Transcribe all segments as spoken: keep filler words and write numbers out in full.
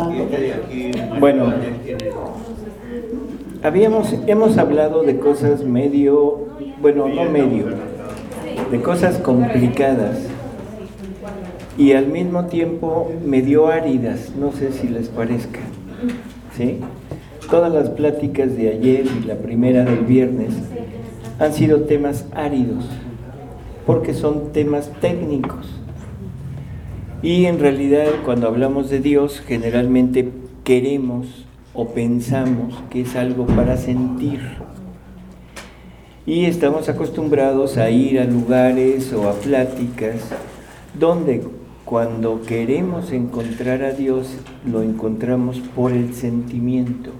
Bueno, habíamos, hemos hablado de cosas medio, bueno, no medio, de cosas complicadas y al mismo tiempo medio áridas, no sé si les parezca, ¿sí? Todas las pláticas de ayer y la primera del viernes han sido temas áridos, porque son temas técnicos. Y en realidad cuando hablamos de Dios generalmente queremos o pensamos que es algo para sentir. Y estamos acostumbrados a ir a lugares o a pláticas donde cuando queremos encontrar a Dios lo encontramos por el sentimiento.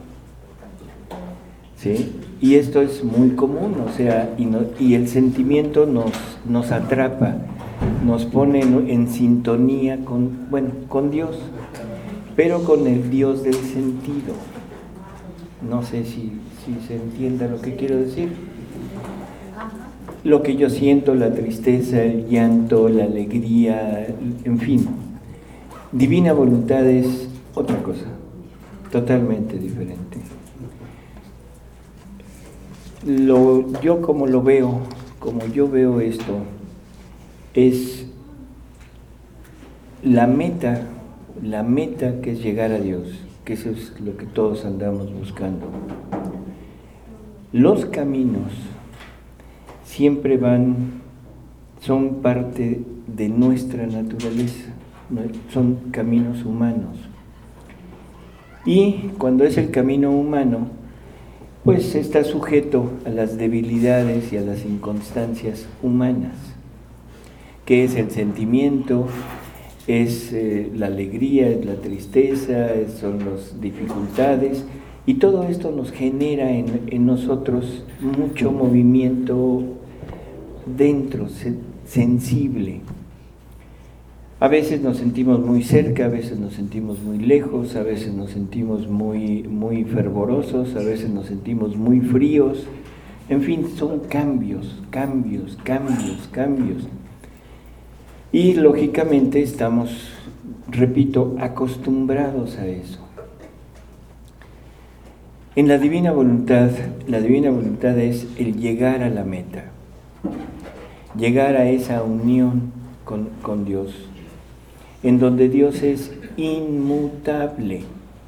¿Sí? Y esto es muy común, o sea, y, no, y el sentimiento nos, nos atrapa, nos pone en, en sintonía con, bueno, con Dios, pero con el Dios del sentido. No sé si, si se entienda lo que quiero decir. Lo que yo siento, la tristeza, el llanto, la alegría, en fin. Divina voluntad es otra cosa, totalmente diferente. Lo, yo como lo veo, como yo veo esto, es la meta, la meta que es llegar a Dios, que eso es lo que todos andamos buscando. Los caminos siempre van, son parte de nuestra naturaleza, son caminos humanos. Y cuando es el camino humano, pues está sujeto a las debilidades y a las inconstancias humanas, que es el sentimiento, es eh, la alegría, es la tristeza, es, son las dificultades, y todo esto nos genera en, en nosotros mucho movimiento dentro, se, sensible. A veces nos sentimos muy cerca, a veces nos sentimos muy lejos, a veces nos sentimos muy, muy fervorosos, a veces nos sentimos muy fríos. En fin, son cambios, cambios, cambios, cambios. Y lógicamente estamos, repito, acostumbrados a eso. En la divina voluntad, la divina voluntad es el llegar a la meta, llegar a esa unión con, con Dios, en donde Dios es inmutable,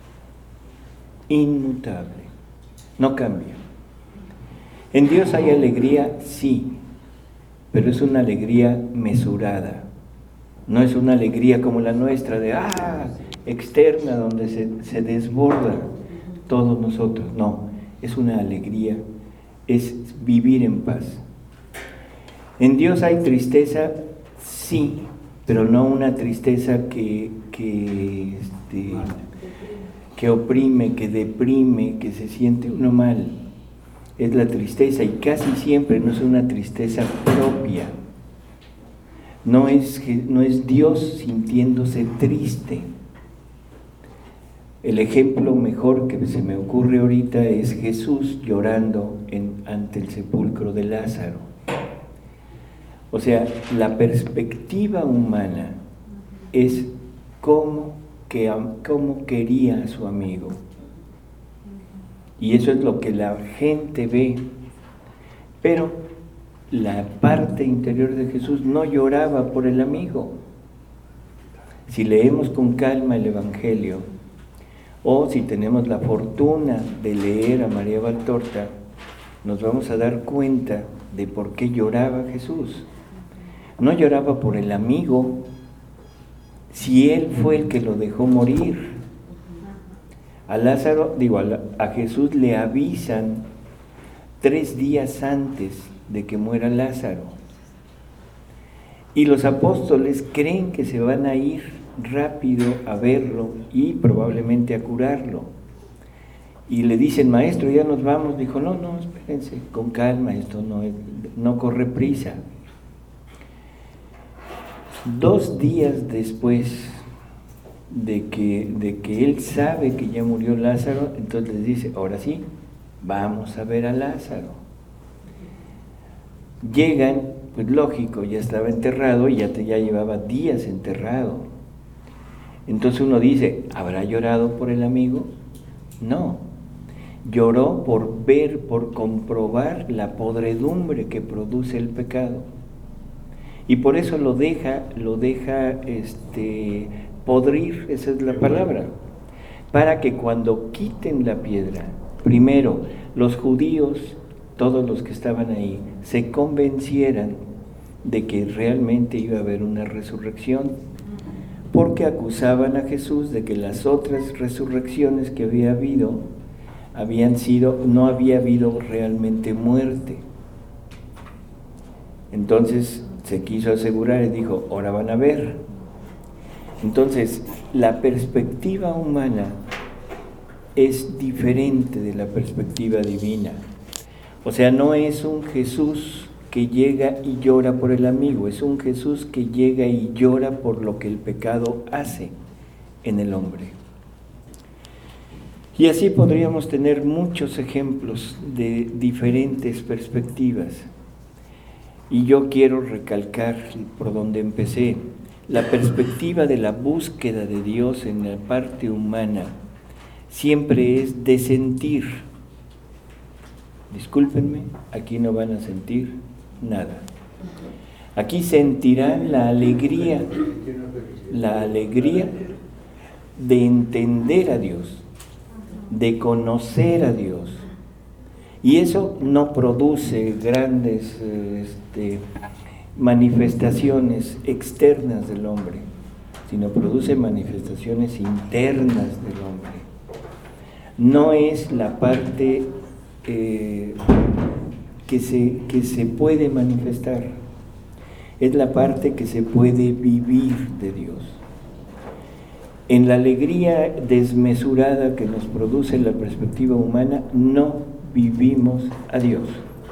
inmutable, no cambia. En Dios hay alegría, sí, pero es una alegría mesurada, no es una alegría como la nuestra de, ah, externa, donde se, se desborda todos nosotros, no, es una alegría, es vivir en paz. En Dios hay tristeza, sí, pero no una tristeza que, que, este, que oprime, que deprime, que se siente uno mal. Es la tristeza, y casi siempre no es una tristeza propia. No es, no es Dios sintiéndose triste. El ejemplo mejor que se me ocurre ahorita es Jesús llorando en, ante el sepulcro de Lázaro. O sea, la perspectiva humana es cómo, que, cómo quería a su amigo. Y eso es lo que la gente ve. Pero la parte interior de Jesús no lloraba por el amigo. Si leemos con calma el Evangelio, o si tenemos la fortuna de leer a María Valtorta, nos vamos a dar cuenta de por qué lloraba Jesús. No lloraba por el amigo, si él fue el que lo dejó morir. A Lázaro, digo, a, a Jesús le avisan tres días antes de que muera Lázaro. Y los apóstoles creen que se van a ir rápido a verlo y probablemente a curarlo. Y le dicen, maestro, ya nos vamos. Dijo, no, no, espérense, con calma, esto no, es, no corre prisa. Dos días después de que, de que él sabe que ya murió Lázaro, entonces les dice, ahora sí, vamos a ver a Lázaro. Llegan, pues lógico, ya estaba enterrado y ya, te, ya llevaba días enterrado. Entonces uno dice, ¿habrá llorado por el amigo? No, lloró por ver, por comprobar la podredumbre que produce el pecado. Y por eso lo deja, lo deja este, podrir, esa es la palabra, para que cuando quiten la piedra, primero los judíos, todos los que estaban ahí, se convencieran de que realmente iba a haber una resurrección, porque acusaban a Jesús de que las otras resurrecciones que había habido, habían sido, no había habido realmente muerte. Entonces se quiso asegurar y dijo, ahora van a ver. Entonces, la perspectiva humana es diferente de la perspectiva divina. O sea, no es un Jesús que llega y llora por el amigo, es un Jesús que llega y llora por lo que el pecado hace en el hombre. Y así podríamos tener muchos ejemplos de diferentes perspectivas. Y yo quiero recalcar por donde empecé, la perspectiva de la búsqueda de Dios en la parte humana siempre es de sentir. Discúlpenme, aquí no van a sentir nada. Aquí sentirán la alegría, la alegría de entender a Dios, de conocer a Dios. Y eso no produce grandes este, manifestaciones externas del hombre, sino produce manifestaciones internas del hombre. No es la parte eh, que, se, que se puede manifestar, es la parte que se puede vivir de Dios. En la alegría desmesurada que nos produce la perspectiva humana, no vivimos a Dios.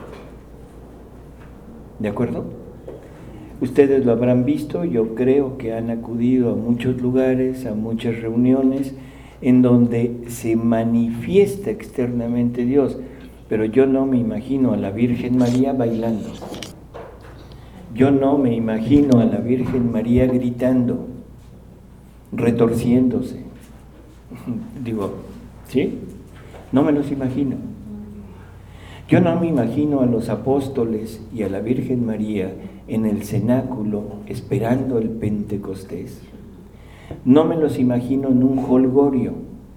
¿De acuerdo? Ustedes lo habrán visto, yo creo que han acudido a muchos lugares, a muchas reuniones, en donde se manifiesta externamente Dios, pero yo no me imagino a la Virgen María bailando. Yo no me imagino a la Virgen María gritando, retorciéndose. Digo, ¿sí? No me los imagino. Yo no me imagino a los apóstoles y a la Virgen María en el cenáculo esperando el Pentecostés. No me los imagino en un jolgorio.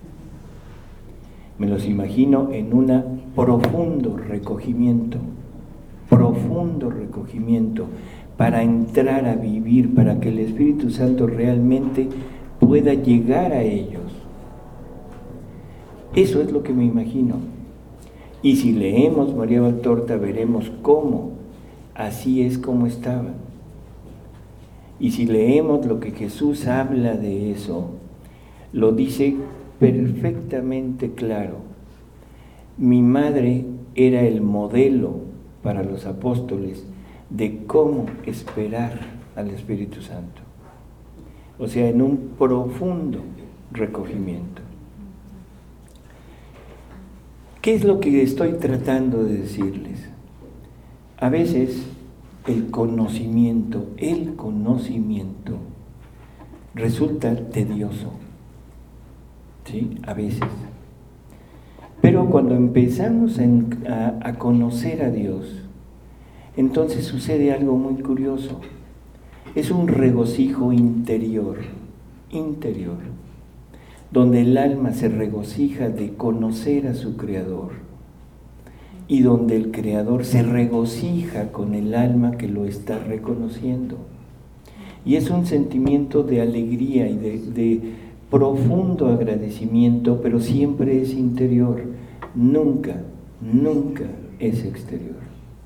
Me los imagino en un profundo recogimiento, profundo recogimiento, para entrar a vivir, para que el Espíritu Santo realmente pueda llegar a ellos. Eso es lo que me imagino. Y si leemos María Valtorta, veremos cómo así es como estaban. Y si leemos lo que Jesús habla de eso, lo dice perfectamente claro. Mi madre era el modelo para los apóstoles de cómo esperar al Espíritu Santo. O sea, en un profundo recogimiento. ¿Qué es lo que estoy tratando de decirles? A veces el conocimiento, el conocimiento resulta tedioso, ¿sí? A veces. Pero cuando empezamos en, a, a conocer a Dios, entonces sucede algo muy curioso. Es un regocijo interior, interior, donde el alma se regocija de conocer a su Creador y donde el Creador se regocija con el alma que lo está reconociendo. Y es un sentimiento de alegría y de, de profundo agradecimiento, pero siempre es interior, nunca, nunca es exterior.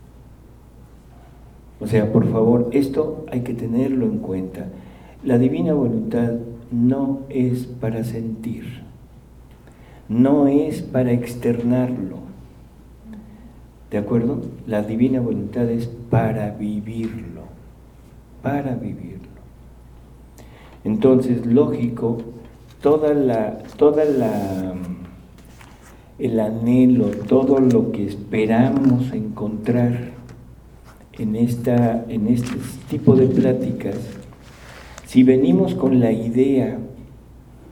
O sea, por favor, esto hay que tenerlo en cuenta. La divina voluntad no es para sentir, no es para externarlo, ¿de acuerdo? La divina voluntad es para vivirlo, para vivirlo. Entonces, lógico, toda la, toda la, el anhelo, todo lo que esperamos encontrar en, esta, en este tipo de pláticas, si venimos con la idea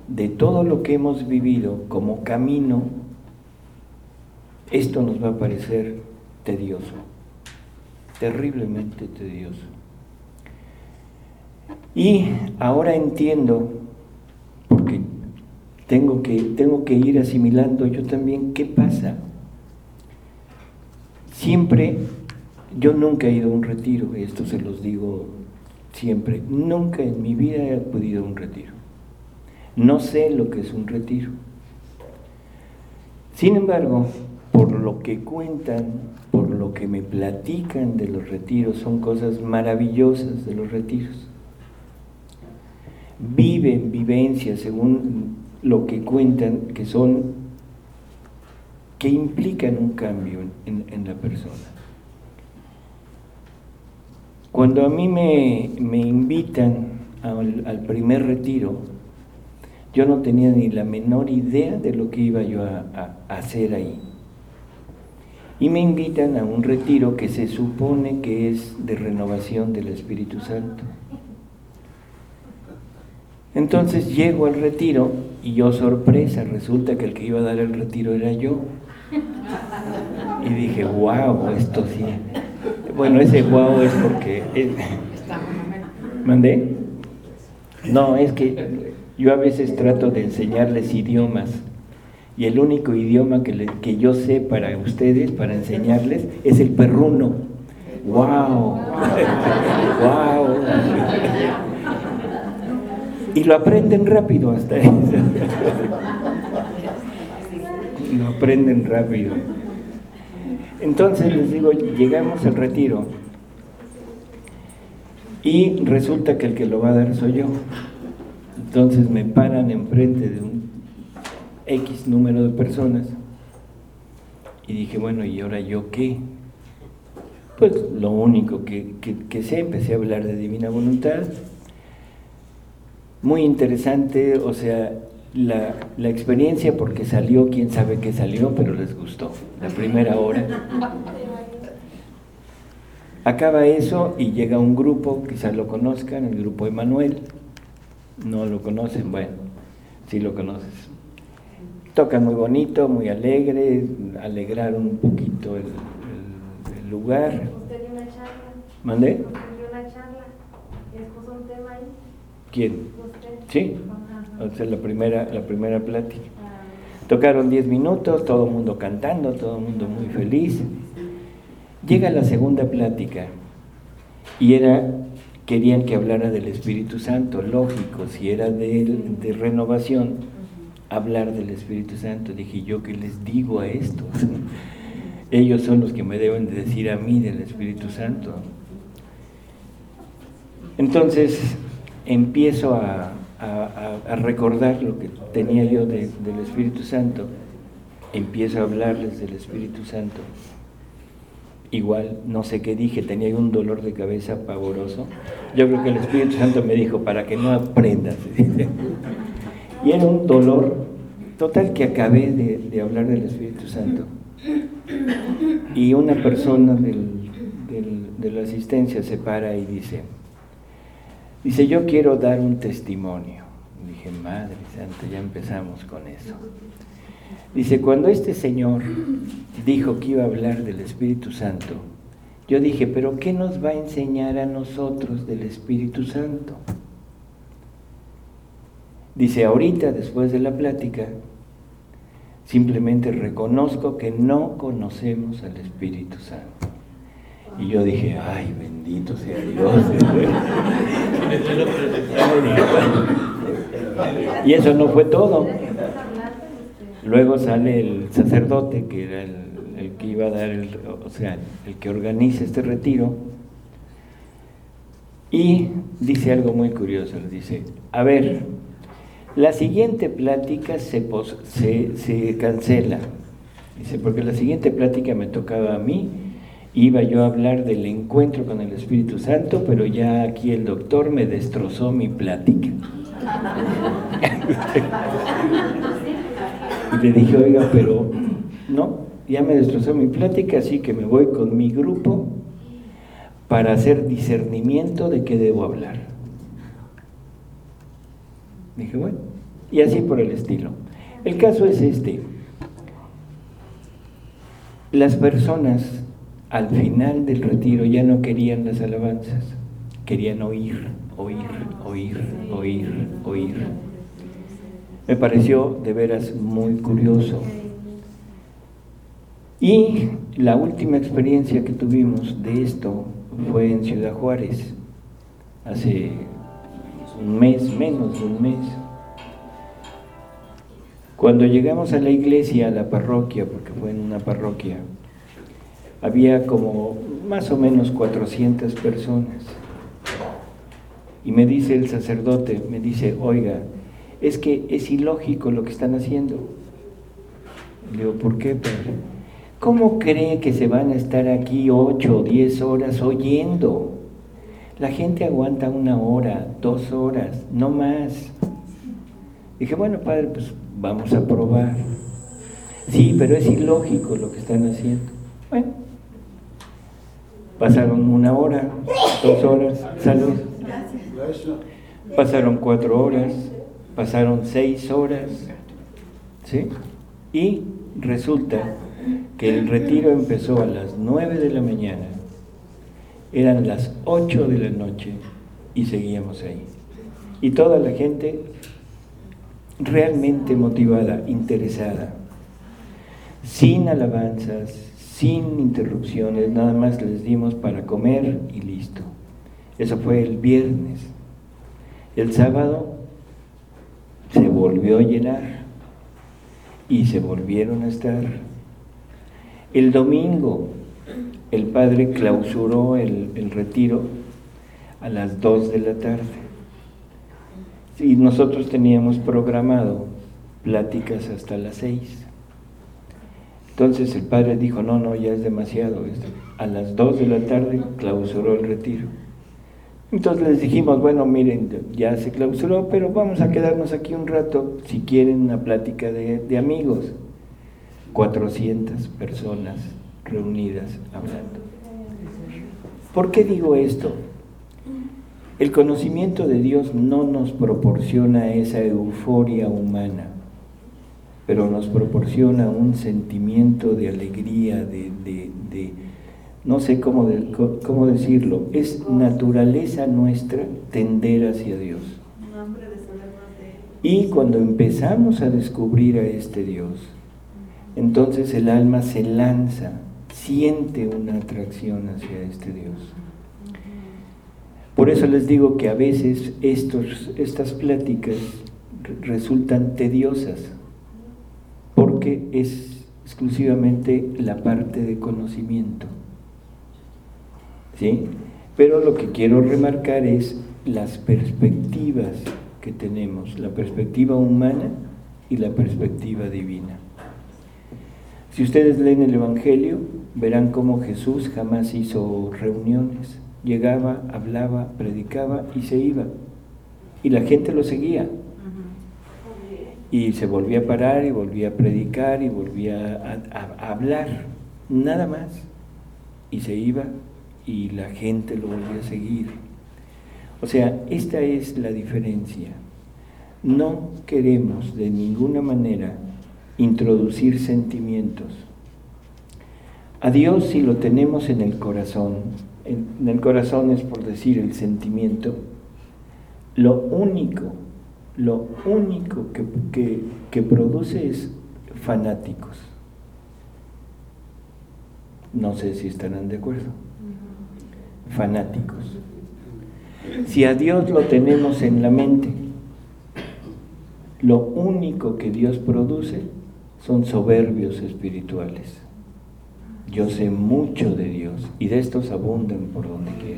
de todo lo que hemos vivido como camino, esto nos va a parecer tedioso, terriblemente tedioso. Y ahora entiendo, porque tengo que, tengo que ir asimilando yo también qué pasa. Siempre, yo nunca he ido a un retiro, esto se los digo siempre, nunca en mi vida he acudido a un retiro. No sé lo que es un retiro. Sin embargo, por lo que cuentan, por lo que me platican de los retiros, son cosas maravillosas de los retiros. Viven vivencias, según lo que cuentan, que son, que implican un cambio en, en la persona. Cuando a mí me, me invitan al, al primer retiro, yo no tenía ni la menor idea de lo que iba yo a, a, a hacer ahí. Y me invitan a un retiro que se supone que es de renovación del Espíritu Santo. Entonces llego al retiro y yo, sorpresa, resulta que el que iba a dar el retiro era yo. Y dije, wow, esto sí. Bueno, ese wow es porque... Es... ¿Mandé? No, es que yo a veces trato de enseñarles idiomas y el único idioma que, le, que yo sé para ustedes, para enseñarles, es el perruno. ¡Wow! ¡Wow! Y lo aprenden rápido hasta eso. Lo aprenden rápido. Entonces les digo, llegamos al retiro y resulta que el que lo va a dar soy yo. Entonces me paran enfrente de un X número de personas y dije, bueno, ¿y ahora yo qué? Pues lo único que, que, que sé, empecé a hablar de divina voluntad. Muy interesante, o sea, la, la experiencia, porque salió, quién sabe qué salió, pero les gustó, la primera hora. Acaba eso y llega un grupo, quizás lo conozcan, el grupo Emanuel. No lo conocen, bueno, sí lo conoces. Tocan muy bonito, muy alegre, alegraron un poquito el, el, el lugar. ¿Usted dio una charla? ¿Mandé? ¿Usted dio una charla? ¿Expuso un tema ahí? ¿Quién? ¿Usted? Sí, o sea, la primera, la primera plática. Tocaron diez minutos, todo el mundo cantando, todo el mundo muy feliz. Llega la segunda plática y era, querían que hablara del Espíritu Santo, lógico, si era de, de renovación, hablar del Espíritu Santo. Dije, ¿yo qué les digo a esto? Ellos son los que me deben de decir a mí del Espíritu Santo. Entonces empiezo a, a, a recordar lo que tenía yo de, del Espíritu Santo, empiezo a hablarles del Espíritu Santo. Igual, no sé qué dije, tenía un dolor de cabeza pavoroso. Yo creo que el Espíritu Santo me dijo, para que no aprendas. Y era un dolor total que acabé de, de hablar del Espíritu Santo. Y una persona del, del, de la asistencia se para y dice, dice, yo quiero dar un testimonio. Dije, Madre Santa, ya empezamos con eso. Dice, cuando este señor dijo que iba a hablar del Espíritu Santo, yo dije, pero ¿qué nos va a enseñar a nosotros del Espíritu Santo? Dice, ahorita, después de la plática, simplemente reconozco que no conocemos al Espíritu Santo. Y yo dije, ay, bendito sea Dios. Y eso no fue todo. Luego sale el sacerdote, que era el, el que iba a dar, el, o sea, el que organiza este retiro, y dice algo muy curioso, dice, a ver, la siguiente plática se, pos, se, se cancela, dice, porque la siguiente plática me tocaba a mí, iba yo a hablar del encuentro con el Espíritu Santo, pero ya aquí el doctor me destrozó mi plática. Y le dije, oiga, pero no, ya me destrozó mi plática, así que me voy con mi grupo para hacer discernimiento de qué debo hablar. Dije, bueno, y así por el estilo. El caso es este. Las personas al final del retiro ya no querían las alabanzas, querían oír, oír, oír, oír, oír. Me pareció de veras muy curioso. Y la última experiencia que tuvimos de esto fue en Ciudad Juárez, hace un mes, menos de un mes. Cuando llegamos a la iglesia, a la parroquia, porque fue en una parroquia, había como más o menos cuatrocientas personas. Y me dice el sacerdote, me dice, oiga, es que es ilógico lo que están haciendo. Le digo, ¿por qué, padre? ¿Cómo cree que se van a estar aquí ocho o diez horas oyendo? La gente aguanta una hora, dos horas, no más. Dije, bueno, padre, pues vamos a probar. Sí, pero es ilógico lo que están haciendo. Bueno, pasaron una hora, dos horas, salud. Pasaron cuatro horas, pasaron seis horas, ¿sí? Y resulta que el retiro empezó a las nueve de la mañana, eran las ocho de la noche y seguíamos ahí. Y toda la gente realmente motivada, interesada, sin alabanzas, sin interrupciones, nada más les dimos para comer y listo. Eso fue el viernes. El sábado se volvió a llenar y se volvieron a estar. El domingo el padre clausuró el, el retiro a las dos de la tarde. Y nosotros teníamos programado pláticas hasta las seis. Entonces el padre dijo, no, no, ya es demasiado esto. A las dos de la tarde clausuró el retiro. Entonces les dijimos, bueno, miren, ya se clausuró, pero vamos a quedarnos aquí un rato, si quieren una plática de, de amigos. cuatrocientas personas reunidas hablando. ¿Por qué digo esto? El conocimiento de Dios no nos proporciona esa euforia humana, pero nos proporciona un sentimiento de alegría, de, de, de no sé cómo, de, cómo decirlo, es naturaleza nuestra tender hacia Dios. Y cuando empezamos a descubrir a este Dios, entonces el alma se lanza, siente una atracción hacia este Dios. Por eso les digo que a veces estos, estas pláticas resultan tediosas, porque es exclusivamente la parte de conocimiento, ¿sí? Pero lo que quiero remarcar es las perspectivas que tenemos, la perspectiva humana y la perspectiva divina. Si ustedes leen el Evangelio, verán cómo Jesús jamás hizo reuniones. Llegaba, hablaba, predicaba y se iba. Y la gente lo seguía. Y se volvía a parar y volvía a predicar y volvía a, a, a hablar. Nada más. Y se iba y la gente lo volvía a seguir. O sea, esta es la diferencia. No queremos de ninguna manera introducir sentimientos. A Dios, si lo tenemos en el corazón, en el corazón es por decir el sentimiento, lo único, lo único que, que, que produce es fanáticos. No sé si estarán de acuerdo. Fanáticos. Si a Dios lo tenemos en la mente, lo único que Dios produce son soberbios espirituales. Yo sé mucho de Dios y de estos abundan por donde quiera.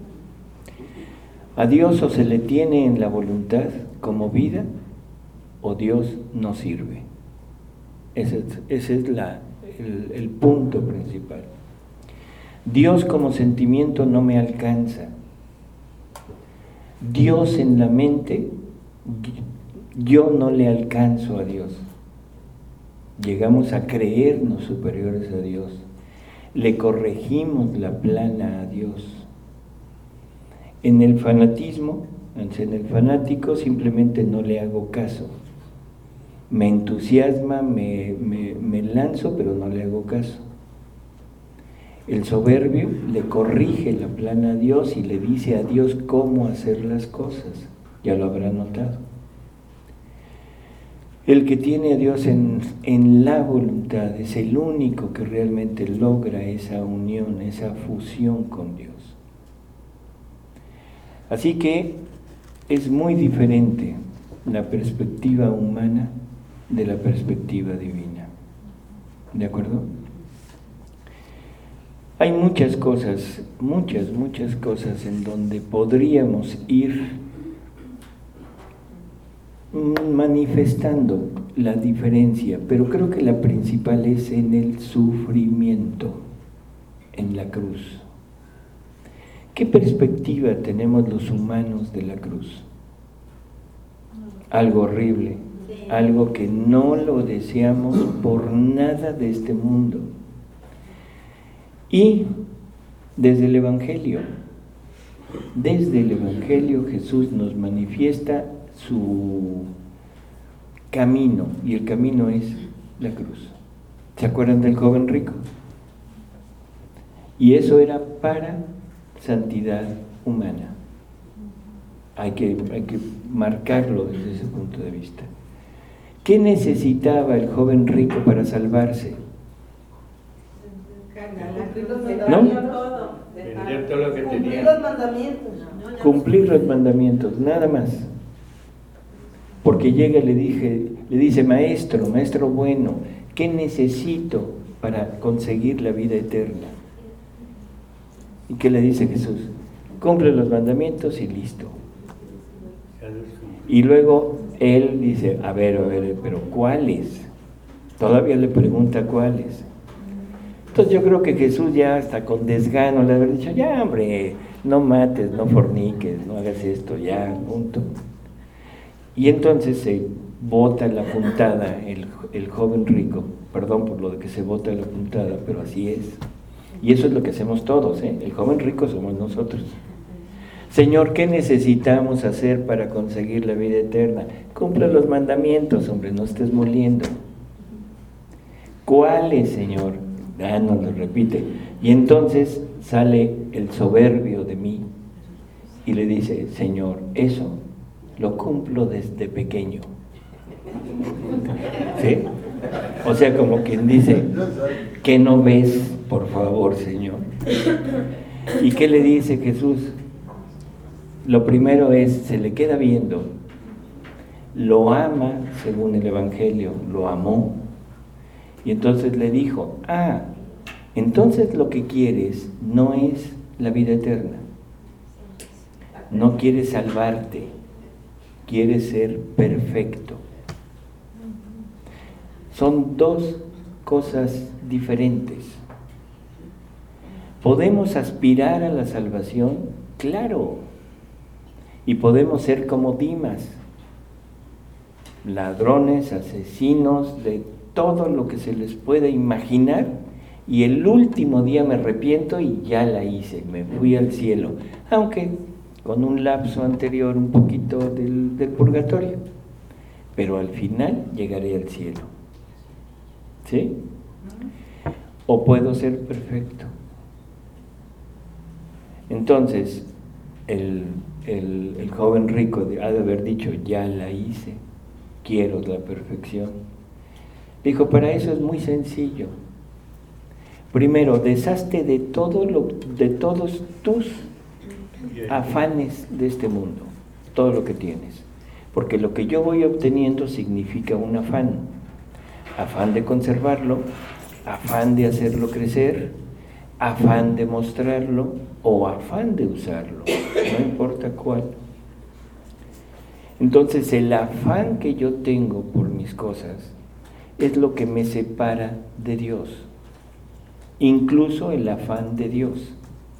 A Dios o se le tiene en la voluntad como vida o Dios no sirve. Ese es, ese es la, el, el punto principal. Dios como sentimiento no me alcanza. Dios en la mente, yo no le alcanzo a Dios. Llegamos a creernos superiores a Dios. Le corregimos la plana a Dios. En el fanatismo, en el fanático simplemente no le hago caso. me entusiasma, me, me, me lanzo, pero no le hago caso. El soberbio le corrige la plana a Dios y le dice a Dios cómo hacer las cosas. Ya lo habrá notado. El que tiene a Dios en, en la voluntad es el único que realmente logra esa unión, esa fusión con Dios. Así que es muy diferente la perspectiva humana de la perspectiva divina. ¿De acuerdo? Hay muchas cosas, muchas, muchas cosas en donde podríamos ir manifestando la diferencia, pero creo que la principal es en el sufrimiento, en la cruz. ¿Qué perspectiva tenemos los humanos de la cruz? Algo horrible, algo que no lo deseamos por nada de este mundo. Y desde el Evangelio, desde el Evangelio Jesús nos manifiesta su camino, y el camino es la cruz. ¿Se acuerdan del joven rico? Y eso era para santidad humana. Hay que, hay que marcarlo desde ese punto de vista. ¿Qué necesitaba el joven rico para salvarse? ¿No? Vender todo lo que Cumplir tenía. los mandamientos. Cumplir los mandamientos, nada más. Porque llega y le, dije, le dice, maestro, maestro bueno, ¿qué necesito para conseguir la vida eterna? ¿Y qué le dice Jesús? Cumple los mandamientos y listo. Y luego él dice, a ver, a ver, pero ¿cuáles? Todavía le pregunta cuáles. Entonces yo creo que Jesús ya hasta con desgano le habría dicho, ya hombre, no mates, no forniques, no hagas esto, ya, punto. Y entonces se bota la puntada el, el joven rico, perdón por lo de que se bota la puntada, pero así es. Y eso es lo que hacemos todos, ¿eh? El joven rico somos nosotros. Señor, ¿qué necesitamos hacer para conseguir la vida eterna? Cumple los mandamientos, hombre, no estés moliendo. ¿Cuáles, Señor? Ah, nos lo repite. Y entonces sale el soberbio de mí y le dice, Señor, eso lo cumplo desde pequeño. ¿Sí? O sea, como quien dice, ¿qué no ves, por favor, Señor? ¿Y qué le dice Jesús? Lo primero es, se le queda viendo, lo ama, según el Evangelio, lo amó, y entonces le dijo, ah, entonces lo que quieres no es la vida eterna, no quieres salvarte, quieres ser perfecto. Son dos cosas diferentes. ¿Podemos aspirar a la salvación? Claro. Y podemos ser como Dimas, ladrones, asesinos, de todo lo que se les pueda imaginar, y el último día me arrepiento y ya la hice, me fui al cielo, aunque con un lapso anterior un poquito del, del purgatorio, pero al final llegaré al cielo. ¿Sí? O puedo ser perfecto. Entonces, el, el, el joven rico ha de haber dicho, ya la hice, quiero la perfección. Dijo, para eso es muy sencillo. Primero, deshazte de todo lo, de todos tus afanes de este mundo, todo lo que tienes, porque lo que yo voy obteniendo significa un afán, afán de conservarlo, afán de hacerlo crecer, afán de mostrarlo o afán de usarlo, no importa cuál. Entonces el afán que yo tengo por mis cosas es lo que me separa de Dios, incluso el afán de Dios.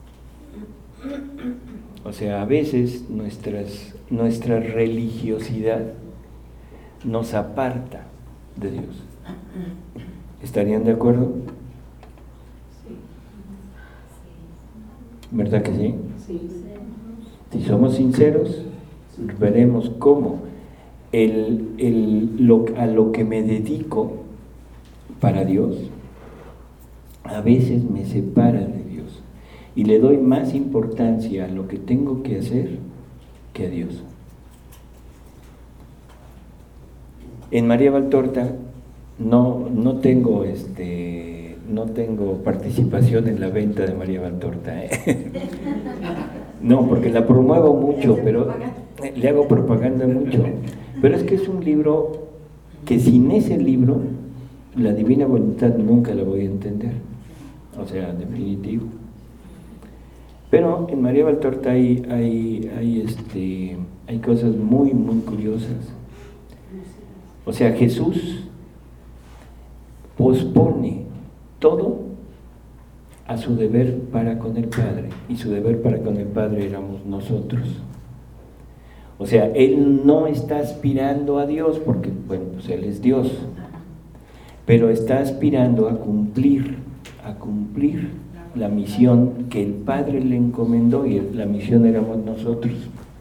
O sea, a veces nuestras, nuestra religiosidad nos aparta de Dios. ¿Estarían de acuerdo? ¿Verdad que sí? Sí. Si somos sinceros, veremos cómo el, el, lo, a lo que me dedico para Dios, a veces me separa de Dios y le doy más importancia a lo que tengo que hacer que a Dios. En María Valtorta no, no tengo este, no tengo participación en la venta de María Valtorta, ¿eh? No, porque la promuevo mucho, pero le hago propaganda mucho. Pero es que es un libro que sin ese libro, la Divina Voluntad nunca la voy a entender. O sea, definitivo. Pero en María Valtorta hay, hay, hay, este, hay cosas muy, muy curiosas. O sea, Jesús pospone todo a su deber para con el Padre, y su deber para con el Padre éramos nosotros. O sea, Él no está aspirando a Dios, porque, bueno, pues Él es Dios, pero está aspirando a cumplir, a cumplir la misión que el Padre le encomendó, y la misión éramos nosotros.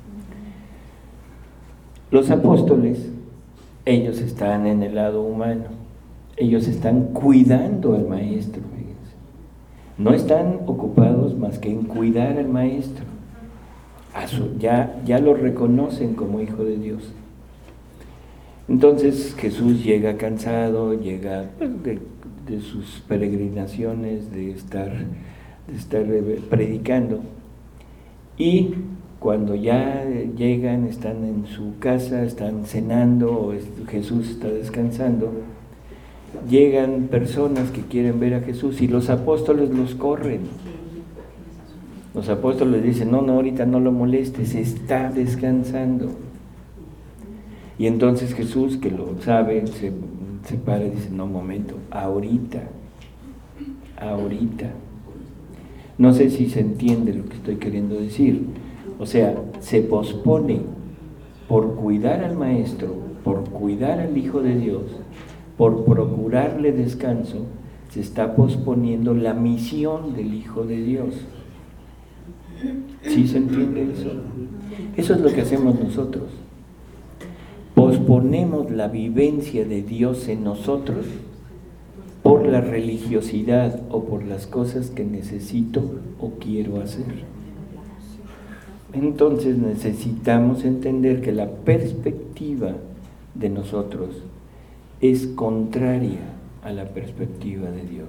Los apóstoles, ellos están en el lado humano, ellos están cuidando al Maestro, fíjense. No están ocupados más que en cuidar al Maestro. A su, ya, ya lo reconocen como Hijo de Dios. Entonces Jesús llega cansado, llega pues, de, de sus peregrinaciones, de estar, de estar predicando, y cuando ya llegan, están en su casa, están cenando, o Jesús está descansando, llegan personas que quieren ver a Jesús y los apóstoles los corren. Los apóstoles dicen, no, no, ahorita no lo molestes, está descansando. Y entonces Jesús, que lo sabe, se, se para y dice, no, momento, ahorita, ahorita. No sé si se entiende lo que estoy queriendo decir. O sea, se pospone por cuidar al Maestro, por cuidar al Hijo de Dios, por procurarle descanso, se está posponiendo la misión del Hijo de Dios. ¿Sí se entiende eso? Eso es lo que hacemos nosotros. Posponemos la vivencia de Dios en nosotros por la religiosidad o por las cosas que necesito o quiero hacer. Entonces necesitamos entender que la perspectiva de nosotros es contraria a la perspectiva de Dios.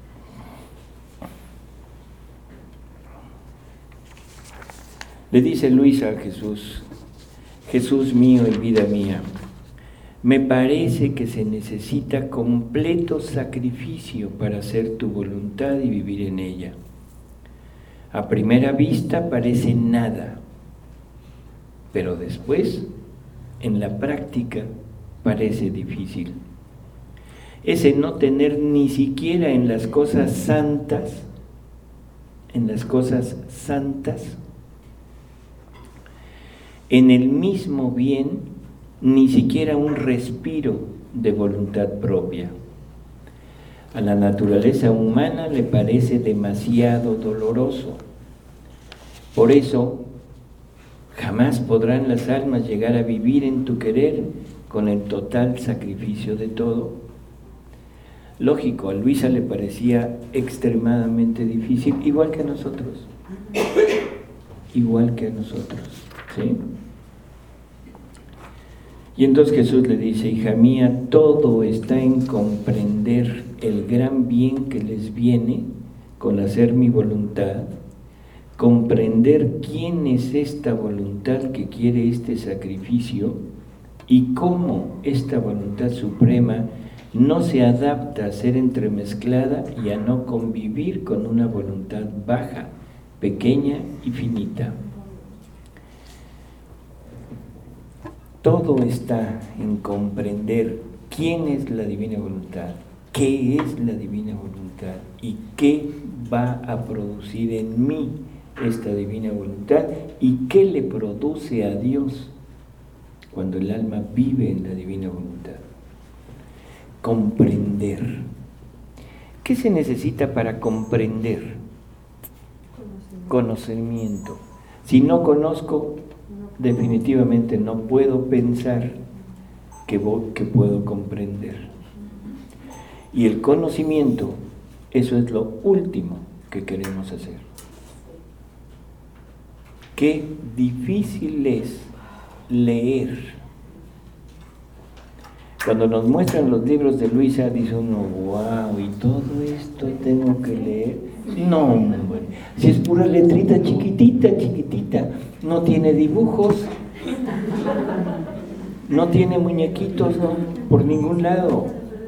Le dice Luisa a Jesús, Jesús mío y vida mía, me parece que se necesita completo sacrificio para hacer tu voluntad y vivir en ella. A primera vista parece nada, pero después, en la práctica, parece difícil. Ese no tener ni siquiera en las cosas santas, en las cosas santas, en el mismo bien, ni siquiera un respiro de voluntad propia. A la naturaleza humana le parece demasiado doloroso. Por eso, jamás podrán las almas llegar a vivir en tu querer con el total sacrificio de todo. Lógico, a Luisa le parecía extremadamente difícil, igual que a nosotros. Igual que a nosotros, ¿sí? Y entonces Jesús le dice, hija mía, todo está en comprender el gran bien que les viene con hacer mi voluntad, comprender quién es esta voluntad que quiere este sacrificio y cómo esta voluntad suprema no se adapta a ser entremezclada y a no convivir con una voluntad baja, pequeña y finita. Todo está en comprender quién es la divina voluntad, qué es la divina voluntad y qué va a producir en mí esta divina voluntad y qué le produce a Dios cuando el alma vive en la divina voluntad. Comprender. ¿Qué se necesita para comprender? Conocimiento. Si no conozco, definitivamente no puedo pensar que, voy, que puedo comprender. Y el conocimiento, eso es lo último que queremos hacer. Qué difícil es leer. Cuando nos muestran los libros de Luisa, dice uno, wow, ¿y todo esto tengo que leer? No, hombre, si es pura letrita chiquitita, chiquitita, no tiene dibujos, no tiene muñequitos, no, por ningún lado.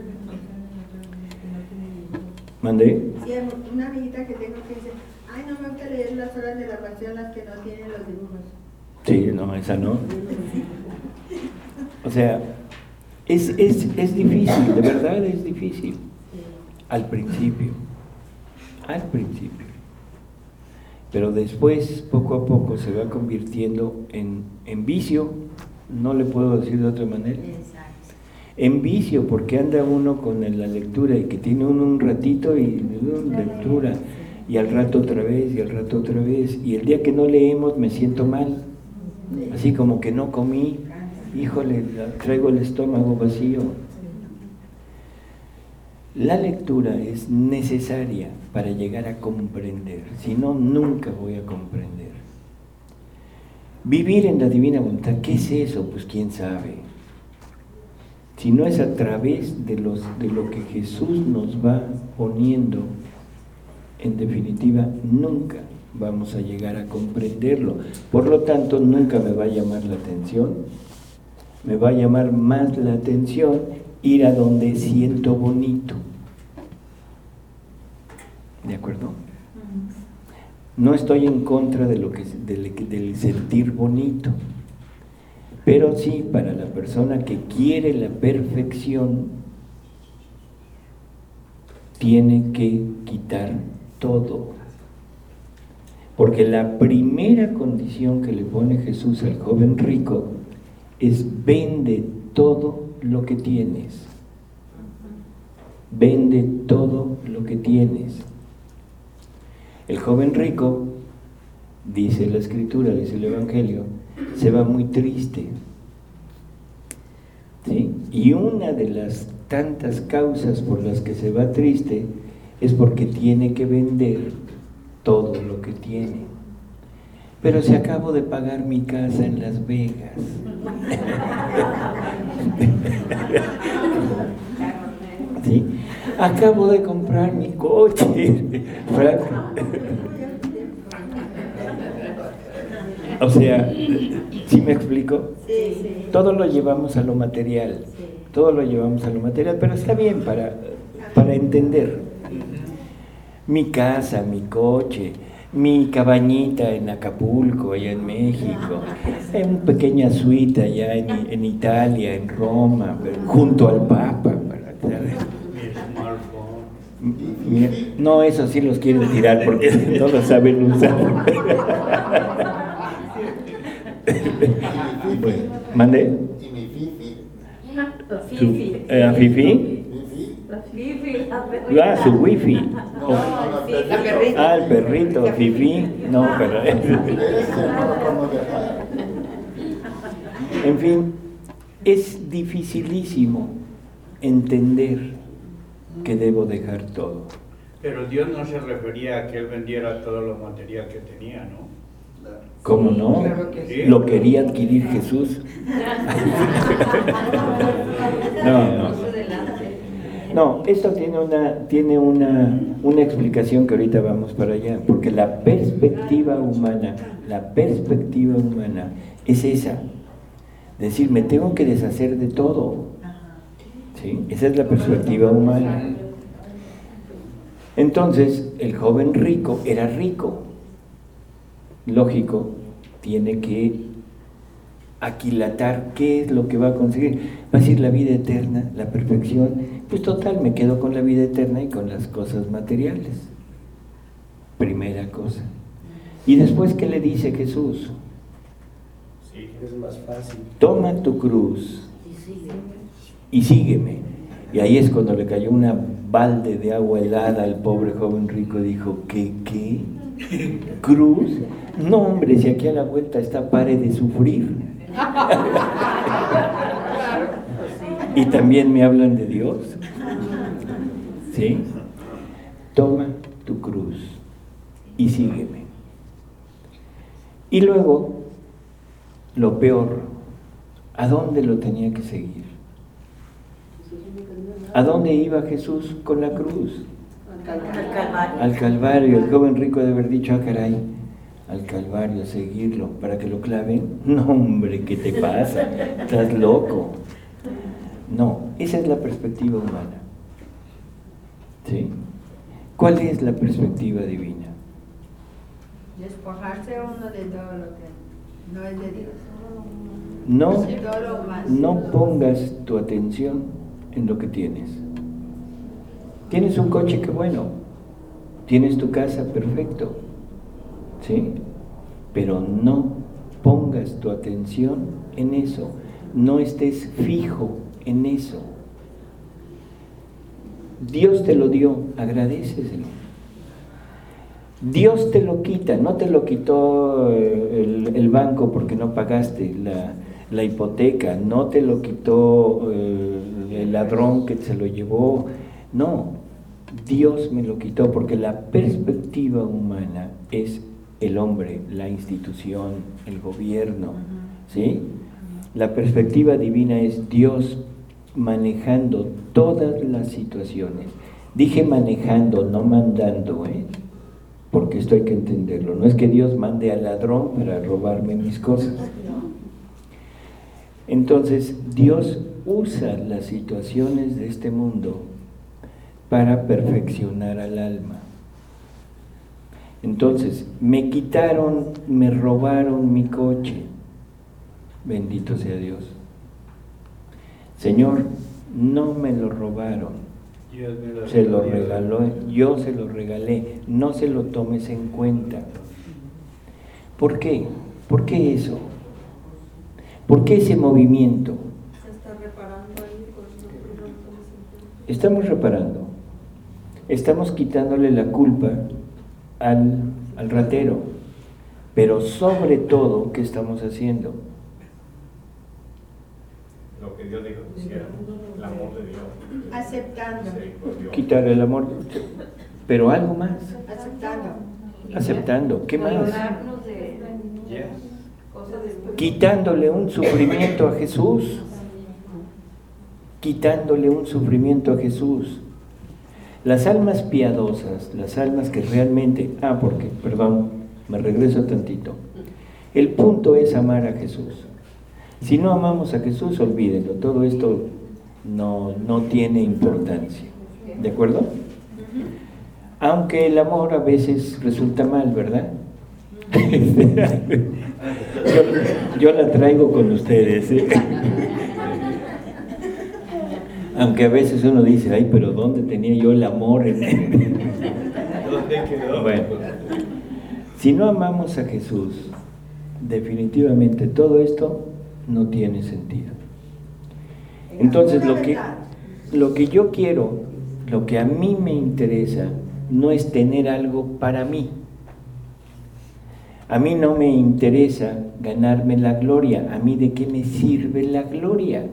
¿Mandé? Sí, una amiguita que tengo que dice, ay, no me gusta leer las horas de la pasión, las que no tienen los dibujos. Sí, no, esa no. O sea, es, es, es difícil, de verdad es difícil. Al principio, al principio. Pero después, poco a poco, se va convirtiendo en, en vicio, no le puedo decir de otra manera. En vicio, porque anda uno con la lectura y que tiene uno un ratito y uh, lectura, y al rato otra vez, y al rato otra vez, y el día que no leemos me siento mal, así como que no comí, híjole, traigo el estómago vacío. La lectura es necesaria para llegar a comprender, si no, nunca voy a comprender. Vivir en la divina voluntad, ¿qué es eso? Pues quién sabe. Si no es a través de, los, de lo que Jesús nos va poniendo, en definitiva, nunca vamos a llegar a comprenderlo. Por lo tanto, nunca me va a llamar la atención. Me va a llamar más la atención ir a donde siento bonito. ¿De acuerdo? No estoy en contra de lo que, del, del sentir bonito. Pero sí, para la persona que quiere la perfección, tiene que quitar todo. Porque la primera condición que le pone Jesús al joven rico es: vende todo lo que tienes. Vende todo lo que tienes. El joven rico, dice la Escritura, dice el Evangelio, se va muy triste, ¿sí? Y una de las tantas causas por las que se va triste es porque tiene que vender todo lo que tiene. Pero si acabo de pagar mi casa en Las Vegas, ¿sí? Acabo de comprar mi coche, o sea, ¿sí me explico? Sí, sí. Todo lo llevamos a lo material, sí. Todo lo llevamos a lo material, pero está bien para, para entender. Mi casa, mi coche, mi cabañita en Acapulco, allá en México, en una pequeña suite allá en, en Italia, en Roma, junto al Papa. Mi, no, eso sí los quieren tirar porque no lo saben usar. Bueno, ¿mande? Y mi fifi. Su, eh, ¿A Fifi? Ah, su wifi. No, Oh. la perrita. Ah, el perrito, Fifi. No, pero... En fin, es dificilísimo entender que debo dejar todo. Pero Dios no se refería a que Él vendiera todo lo material que tenía, ¿no? ¿Cómo no? Sí. Lo quería adquirir Jesús. No, no. No, esto tiene una, tiene una, una explicación que ahorita vamos para allá, porque la perspectiva humana, la perspectiva humana es esa, decir, me tengo que deshacer de todo, ¿sí? Esa es la perspectiva humana. Entonces, el joven rico era rico, lógico, tiene que aquilatar qué es lo que va a conseguir. Va a decir la vida eterna, la perfección, pues total, me quedo con la vida eterna y con las cosas materiales. Primera cosa. Y después, ¿qué le dice Jesús? Sí, es más fácil. Toma tu cruz y sígueme. Y ahí es cuando le cayó una balde de agua helada al pobre joven rico y dijo, ¿qué, qué? ¿Cruz? No, hombre, si aquí a la vuelta está, pare de sufrir. y también me hablan de Dios. ¿Sí? Toma tu cruz y sígueme. Y luego, lo peor, ¿a dónde lo tenía que seguir? ¿A dónde iba Jesús con la cruz? Al Calvario. Al Calvario. El joven rico debe haber dicho, ah, caray, al Calvario, a seguirlo, para que lo claven. No, hombre, ¿qué te pasa? Estás loco. No, esa es la perspectiva humana. ¿Sí? ¿Cuál es la perspectiva divina? Despojarse uno de todo lo que no es de Dios. No, De todo lo humano. no pongas tu atención en lo que tienes. Tienes un coche, qué bueno. Tienes tu casa, perfecto. ¿Sí? Pero no pongas tu atención en eso. No estés fijo en eso. Dios te lo dio, agradéceselo. Dios te lo quita, no te lo quitó el, el banco porque no pagaste la, la hipoteca, no te lo quitó eh, el ladrón que se lo llevó, no, Dios me lo quitó porque la perspectiva humana es el hombre, la institución, el gobierno, ¿sí? La perspectiva divina es Dios manejando todas las situaciones. Dije manejando, no mandando, ¿eh? Porque esto hay que entenderlo. No es que Dios mande al ladrón para robarme mis cosas. Entonces, Dios usa las situaciones de este mundo para perfeccionar al alma. Entonces, me quitaron, me robaron mi coche. Bendito sea Dios. Señor, no me lo robaron. Dios me lo Se lo regaló. regaló, yo se lo regalé, no se lo tomes en cuenta. ¿Por qué? ¿Por qué eso? ¿Por qué ese movimiento? Se está reparando ahí, por eso no lo tomes en cuenta. Estamos reparando, estamos quitándole la culpa al, al ratero, pero sobre todo, ¿qué estamos haciendo? Lo que Dios dijo que hiciera, el amor de Dios. Aceptando. Sí, por Dios. Quitar el amor, pero algo más, Aceptando. aceptando, ¿qué más? Valorarnos de Yes. cosas de... Quitándole un sufrimiento a Jesús, quitándole un sufrimiento a Jesús. Las almas piadosas, las almas que realmente, ah, porque, perdón, me regreso tantito. El punto es amar a Jesús. Si no amamos a Jesús, olvídenlo, todo esto no, no tiene importancia. ¿De acuerdo? Aunque el amor a veces resulta mal, ¿verdad? yo, yo la traigo con ustedes, ¿eh? Aunque a veces uno dice, ay, pero ¿dónde tenía yo el amor en él? ¿Dónde quedó? Bueno, si no amamos a Jesús, definitivamente todo esto no tiene sentido. Entonces lo que, lo que yo quiero, lo que a mí me interesa, no es tener algo para mí. A mí no me interesa ganarme la gloria. ¿A mí de qué me sirve la gloria?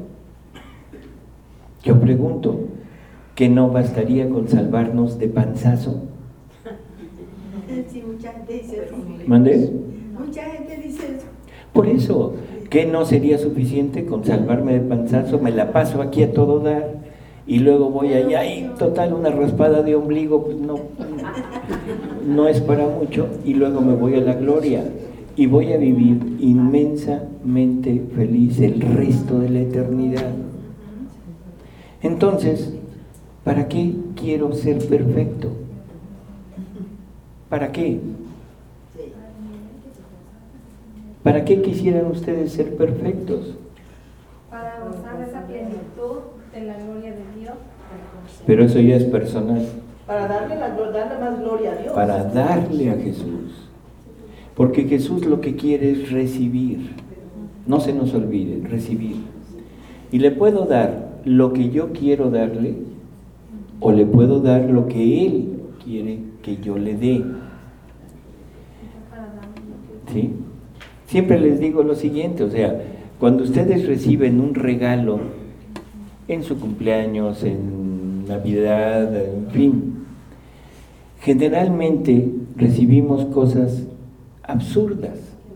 Yo pregunto, ¿que no bastaría con salvarnos de panzazo? Sí, mucha gente dice eso. ¿Mandé? Mucha gente dice eso. Por eso, ¿qué no sería suficiente con salvarme de panzazo? Me la paso aquí a todo dar y luego voy allá y total una raspada de ombligo, pues no, no es para mucho, y luego me voy a la gloria y voy a vivir inmensamente feliz el resto de la eternidad. Entonces, ¿para qué quiero ser perfecto? ¿Para qué? ¿Para qué quisieran ustedes ser perfectos? Para gozar de esa plenitud de la gloria de Dios. Pero eso ya es personal. Para darle, la, darle más gloria a Dios. Para darle a Jesús. Porque Jesús lo que quiere es recibir. No se nos olvide, recibir. Y le puedo dar lo que yo quiero darle, o le puedo dar lo que Él quiere que yo le dé. ¿Sí? Siempre les digo lo siguiente, o sea, cuando ustedes reciben un regalo, en su cumpleaños, en Navidad, en fin. Generalmente recibimos cosas absurdas.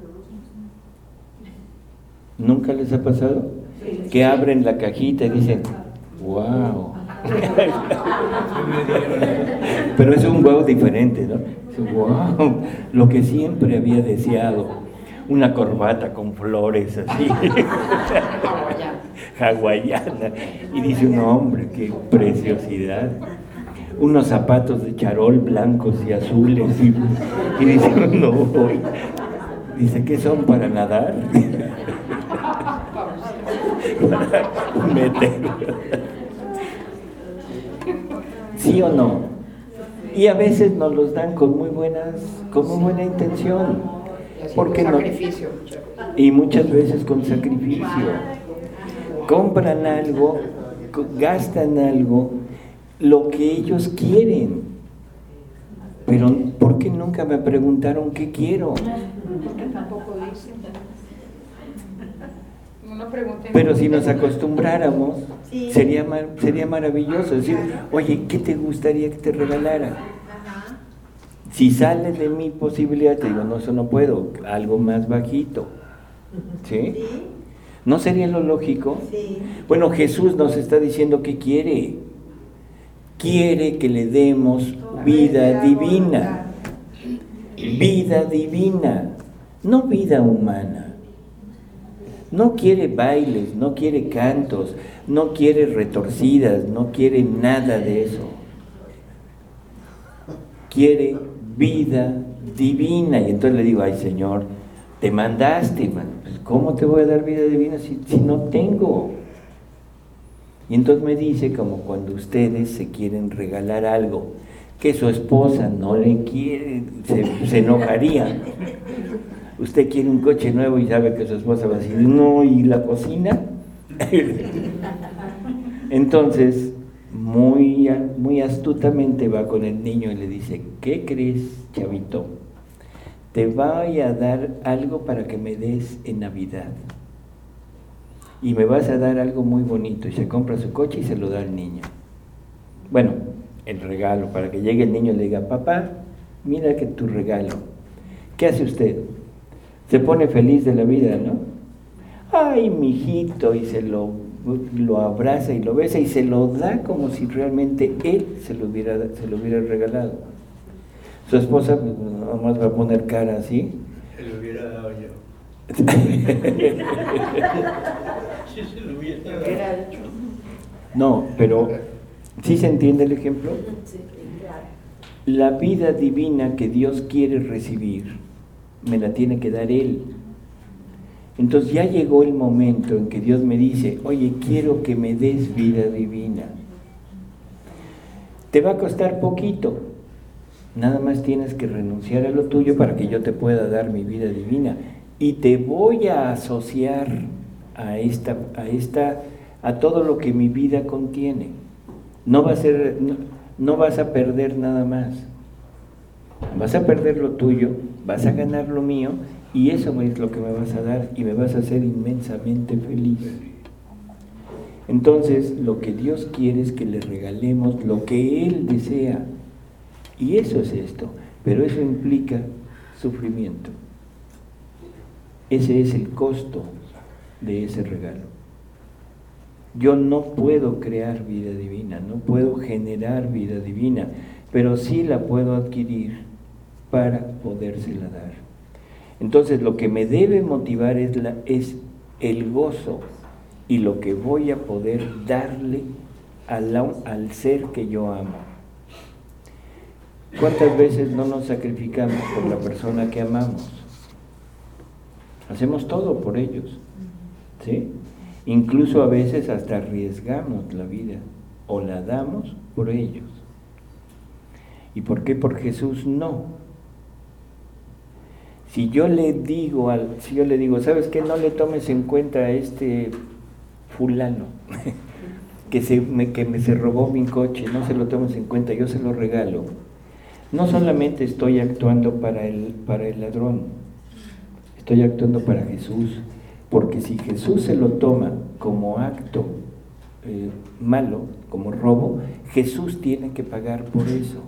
¿Nunca les ha pasado? Que abren la cajita y dicen, wow. Pero es un wow diferente, ¿no? Wow, lo que siempre había deseado, una corbata con flores así, hawaiana, y dice un hombre, qué preciosidad, unos zapatos de charol blancos y azules, y, y dice, no voy, dice, ¿qué son para nadar? Para meter. ¿Sí o no? Y a veces nos los dan con muy buenas, con muy buena intención. Porque no, y muchas veces con sacrificio. Compran algo, gastan algo, lo que ellos quieren. Pero ¿por qué nunca me preguntaron qué quiero? Porque tampoco dicen. Pero si nos acostumbráramos, Sí. sería, mar, sería maravilloso decir, oye, ¿qué te gustaría que te regalara? Ajá. Si sale de mi posibilidad, te digo, no, eso no puedo, algo más bajito. ¿Sí? Sí. ¿No sería lo lógico? Sí. Bueno, Jesús nos está diciendo que quiere. Quiere que le demos vida divina. Vida divina, no vida humana. No quiere bailes, no quiere cantos, no quiere retorcidas, no quiere nada de eso. Quiere vida divina. Y entonces le digo, ay Señor, te mandaste, man. ¿Cómo te voy a dar vida divina si, si no tengo? Y entonces me dice, como cuando ustedes se quieren regalar algo que su esposa no le quiere, se, se enojaría. Usted quiere un coche nuevo y sabe que su esposa va a decir, no, ¿y la cocina? Entonces, muy, muy astutamente va con el niño y le dice, ¿qué crees, chavito? Te voy a dar algo para que me des en Navidad. Y me vas a dar algo muy bonito. Y se compra su coche y se lo da al niño. Bueno, el regalo, para que llegue el niño y le diga, papá, mira que tu regalo. ¿Qué hace usted? Se pone feliz de la vida, ¿no? Ay, mijito, y se lo, lo abraza y lo besa y se lo da como si realmente él se lo hubiera, se lo hubiera regalado. Su esposa pues, nomás va a poner cara así. Se lo hubiera dado yo. Sí, se lo hubiera dado. No, pero ¿sí se entiende el ejemplo? La vida divina que Dios quiere recibir me la tiene que dar Él. Entonces ya llegó el momento en que Dios me dice, oye, quiero que me des vida divina. Te va a costar poquito, nada más tienes que renunciar a lo tuyo para que yo te pueda dar mi vida divina. Y te voy a asociar a esta, a esta, a todo lo que mi vida contiene. No va a ser, no, no vas a perder nada más. Vas a perder lo tuyo, vas a ganar lo mío, y eso es lo que me vas a dar, y me vas a hacer inmensamente feliz. Entonces, lo que Dios quiere es que le regalemos lo que Él desea, y eso es esto, pero eso implica sufrimiento. Ese es el costo de ese regalo. Yo no puedo crear vida divina, no puedo generar vida divina, pero sí la puedo adquirir para podérsela dar. Entonces lo que me debe motivar es, la, es el gozo y lo que voy a poder darle al, al ser que yo amo. ¿Cuántas veces no nos sacrificamos por la persona que amamos? Hacemos todo por ellos, ¿sí? Incluso a veces hasta arriesgamos la vida o la damos por ellos. ¿Y por qué por Jesús no? Si yo le digo, al, si yo le digo, ¿sabes qué? No le tomes en cuenta a este fulano que se me, que me se robó mi coche, no se lo tomes en cuenta, yo se lo regalo. No solamente estoy actuando para el, para el ladrón, estoy actuando para Jesús, porque si Jesús se lo toma como acto eh, malo, como robo, Jesús tiene que pagar por eso.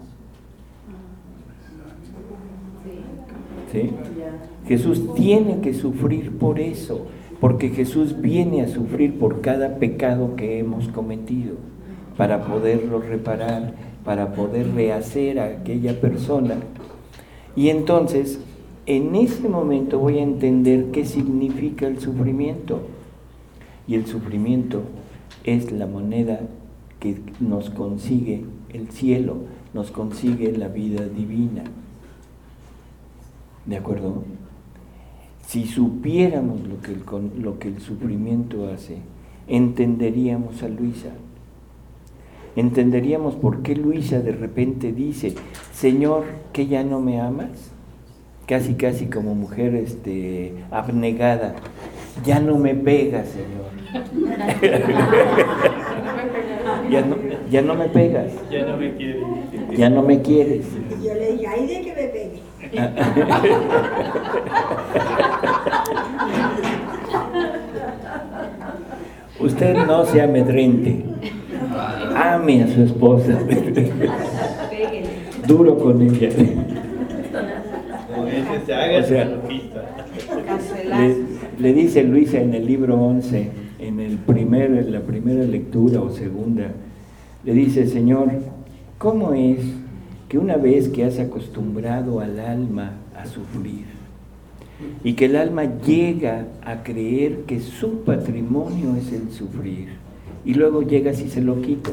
¿Sí? Jesús tiene que sufrir por eso, porque Jesús viene a sufrir por cada pecado que hemos cometido, para poderlo reparar, para poder rehacer a aquella persona. Y entonces, en ese momento voy a entender qué significa el sufrimiento. Y el sufrimiento es la moneda que nos consigue el cielo, nos consigue la vida divina. ¿De acuerdo? Si supiéramos lo que el, lo que el sufrimiento hace, entenderíamos a Luisa. Entenderíamos por qué Luisa de repente dice: Señor, ¿que ya no me amas? Casi, casi como mujer este, abnegada. Ya no me pegas, Señor. ya, no, ya no me pegas. Ya no me quieres. Ya no me quieres. Yo le dije, ay, de que me pegue. Usted no se amedrente. Ame a su esposa. Duro con ella. Se haga O sea, la pista. Le, le dice Luisa en el libro once, en el primer, en la primera lectura o segunda, le dice: Señor, ¿cómo es que una vez que has acostumbrado al alma a sufrir y que el alma llega a creer que su patrimonio es el sufrir, y luego llegas y se lo quitas?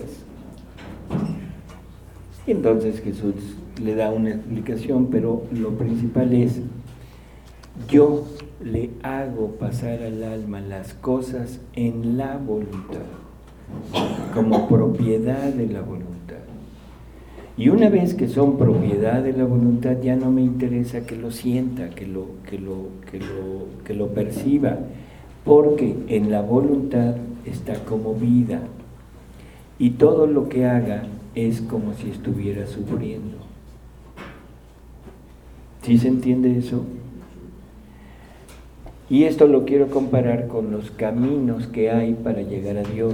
Y entonces Jesús le da una explicación, pero lo principal es: yo le hago pasar al alma las cosas en la voluntad, como propiedad de la voluntad. Y una vez que son propiedad de la voluntad, ya no me interesa que lo sienta, que lo, que lo, que lo, que lo perciba, porque en la voluntad está como vida, y todo lo que haga es como si estuviera sufriendo. ¿Sí se entiende eso? Y esto lo quiero comparar con los caminos que hay para llegar a Dios.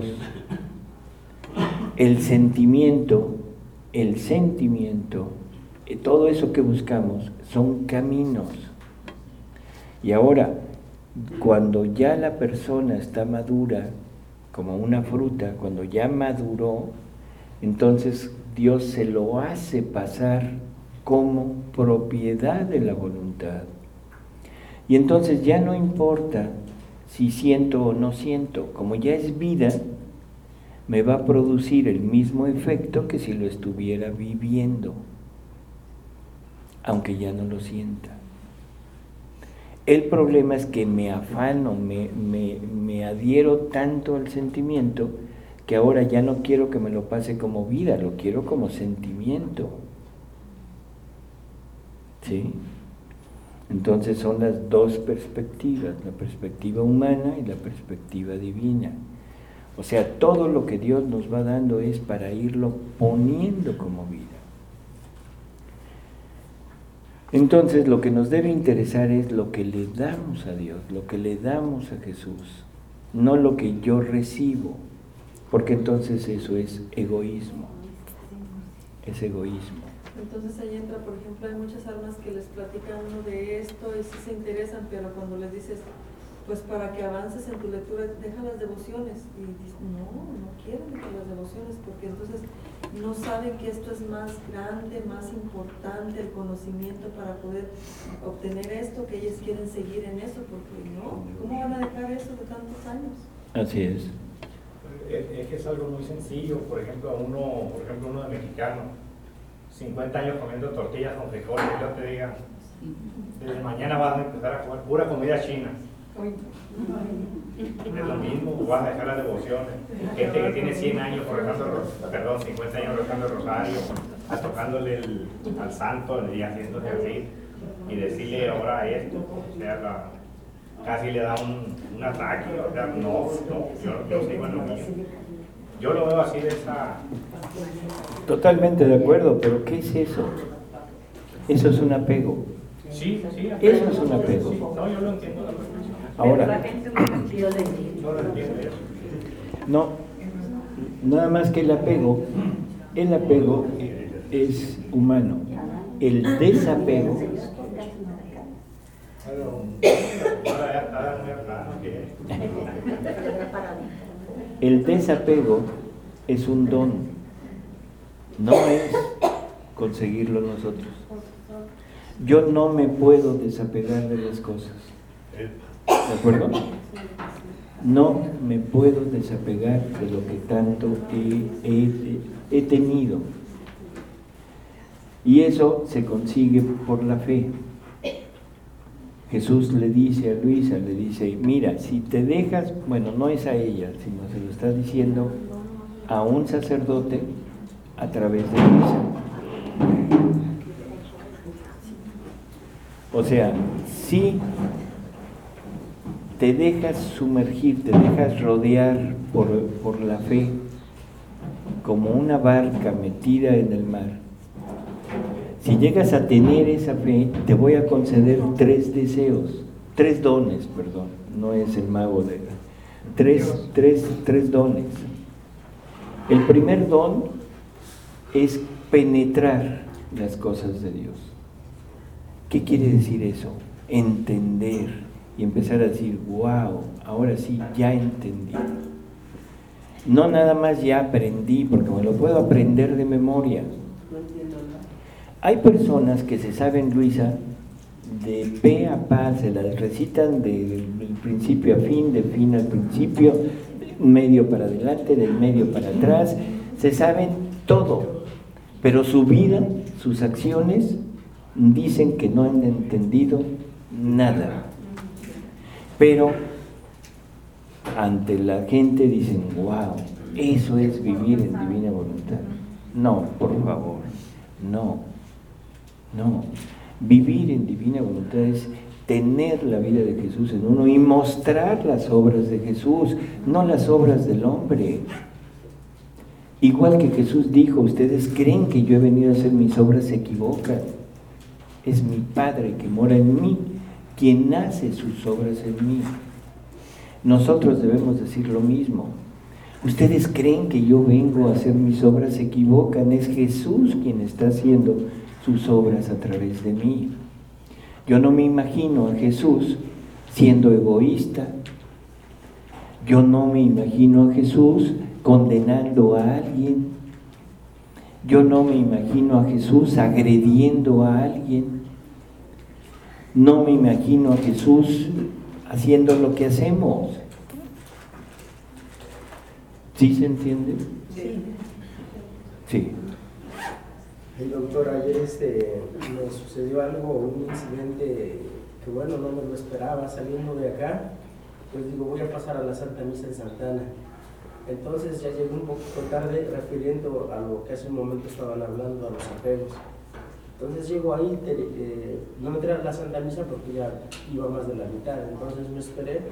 El sentimiento, el sentimiento, todo eso que buscamos son caminos. Y ahora, cuando ya la persona está madura, como una fruta, cuando ya maduró, entonces Dios se lo hace pasar como propiedad de la voluntad. Y entonces ya no importa si siento o no siento, como ya es vida, me va a producir el mismo efecto que si lo estuviera viviendo, aunque ya no lo sienta. El problema es que me afano, me, me, me adhiero tanto al sentimiento que ahora ya no quiero que me lo pase como vida, lo quiero como sentimiento. ¿Sí? Entonces son las dos perspectivas, la perspectiva humana y la perspectiva divina. O sea, todo lo que Dios nos va dando es para irlo poniendo como vida. Entonces lo que nos debe interesar es lo que le damos a Dios, lo que le damos a Jesús, no lo que yo recibo, porque entonces eso es egoísmo, es egoísmo. Entonces ahí entra, por ejemplo, hay muchas almas que les platica uno de esto y sí se interesan, pero cuando les dices, pues para que avances en tu lectura, deja las devociones. Y dices, no, no quiero dejar las devociones, porque entonces no saben que esto es más grande, más importante, el conocimiento para poder obtener esto, que ellos quieren seguir en eso, porque no, ¿cómo van a dejar eso de tantos años? Así es. Es que es algo muy sencillo. Por ejemplo, uno, por ejemplo, uno de mexicano, cincuenta años comiendo tortillas con frijoles, y yo te diga, desde mañana vas a empezar a comer pura comida china. Es lo mismo, vas a dejar las devociones. Gente que tiene cien años rezando, perdón, cincuenta años rezando el rosario, tocándole el, al santo y haciéndose así, y decirle ahora esto, o sea, la, casi le da un, un ataque, o sea, no, no, yo, yo sigo en lo mío. Yo lo veo así de esa... Totalmente de acuerdo, pero ¿qué es eso? Eso es un apego. Sí, sí, Eso es un apego. Sí, no, yo lo entiendo a la perfección. Ahora, Pero la gente no lo entiende. No lo entiendo yo. no, Nada más que el apego, el apego es humano. El desapego el desapego es un don, no es conseguirlo nosotros. Yo no me puedo desapegar de las cosas, ¿de acuerdo? No me puedo desapegar de lo que tanto he, he, he tenido. Y eso se consigue por la fe. Jesús le dice a Luisa, le dice, mira, si te dejas, bueno, no es a ella, sino se lo está diciendo a un sacerdote a través de Luisa. O sea, si te dejas sumergir, te dejas rodear por, por la fe, como una barca metida en el mar, si llegas a tener esa fe, te voy a conceder tres deseos, tres dones, perdón, no es el mago de tres, tres, tres dones. El primer don es penetrar las cosas de Dios. ¿Qué quiere decir eso? Entender y empezar a decir, wow, ahora sí, ya entendí. No nada más ya aprendí, porque me lo puedo aprender de memoria. Hay personas que se saben, Luisa, de pe a pa, se las recitan de principio a fin, de fin al principio, medio para adelante, del medio para atrás, se saben todo, pero su vida, sus acciones, dicen que no han entendido nada. Pero ante la gente dicen, wow, eso es vivir en divina voluntad. No, por favor, no. No, vivir en divina voluntad es tener la vida de Jesús en uno y mostrar las obras de Jesús, no las obras del hombre. Igual que Jesús dijo, ustedes creen que yo he venido a hacer mis obras, se equivocan. Es mi Padre que mora en mí, quien hace sus obras en mí. Nosotros debemos decir lo mismo. Ustedes creen que yo vengo a hacer mis obras, se equivocan. Es Jesús quien está haciendo sus obras a través de mí. Yo no me imagino a Jesús siendo egoísta. Yo no me imagino a Jesús condenando a alguien. Yo no me imagino a Jesús agrediendo a alguien. No me imagino a Jesús haciendo lo que hacemos. ¿Sí se entiende? Sí. Sí. El doctor, ayer este, me sucedió algo, un incidente que bueno, no me lo esperaba. Saliendo de acá, pues digo, voy a pasar a la Santa Misa en Santana. Entonces ya llegué un poquito tarde, refiriendo a lo que hace un momento estaban hablando, a los apegos. Entonces llego ahí, te, eh, no entré a la Santa Misa porque ya iba más de la mitad, entonces me esperé.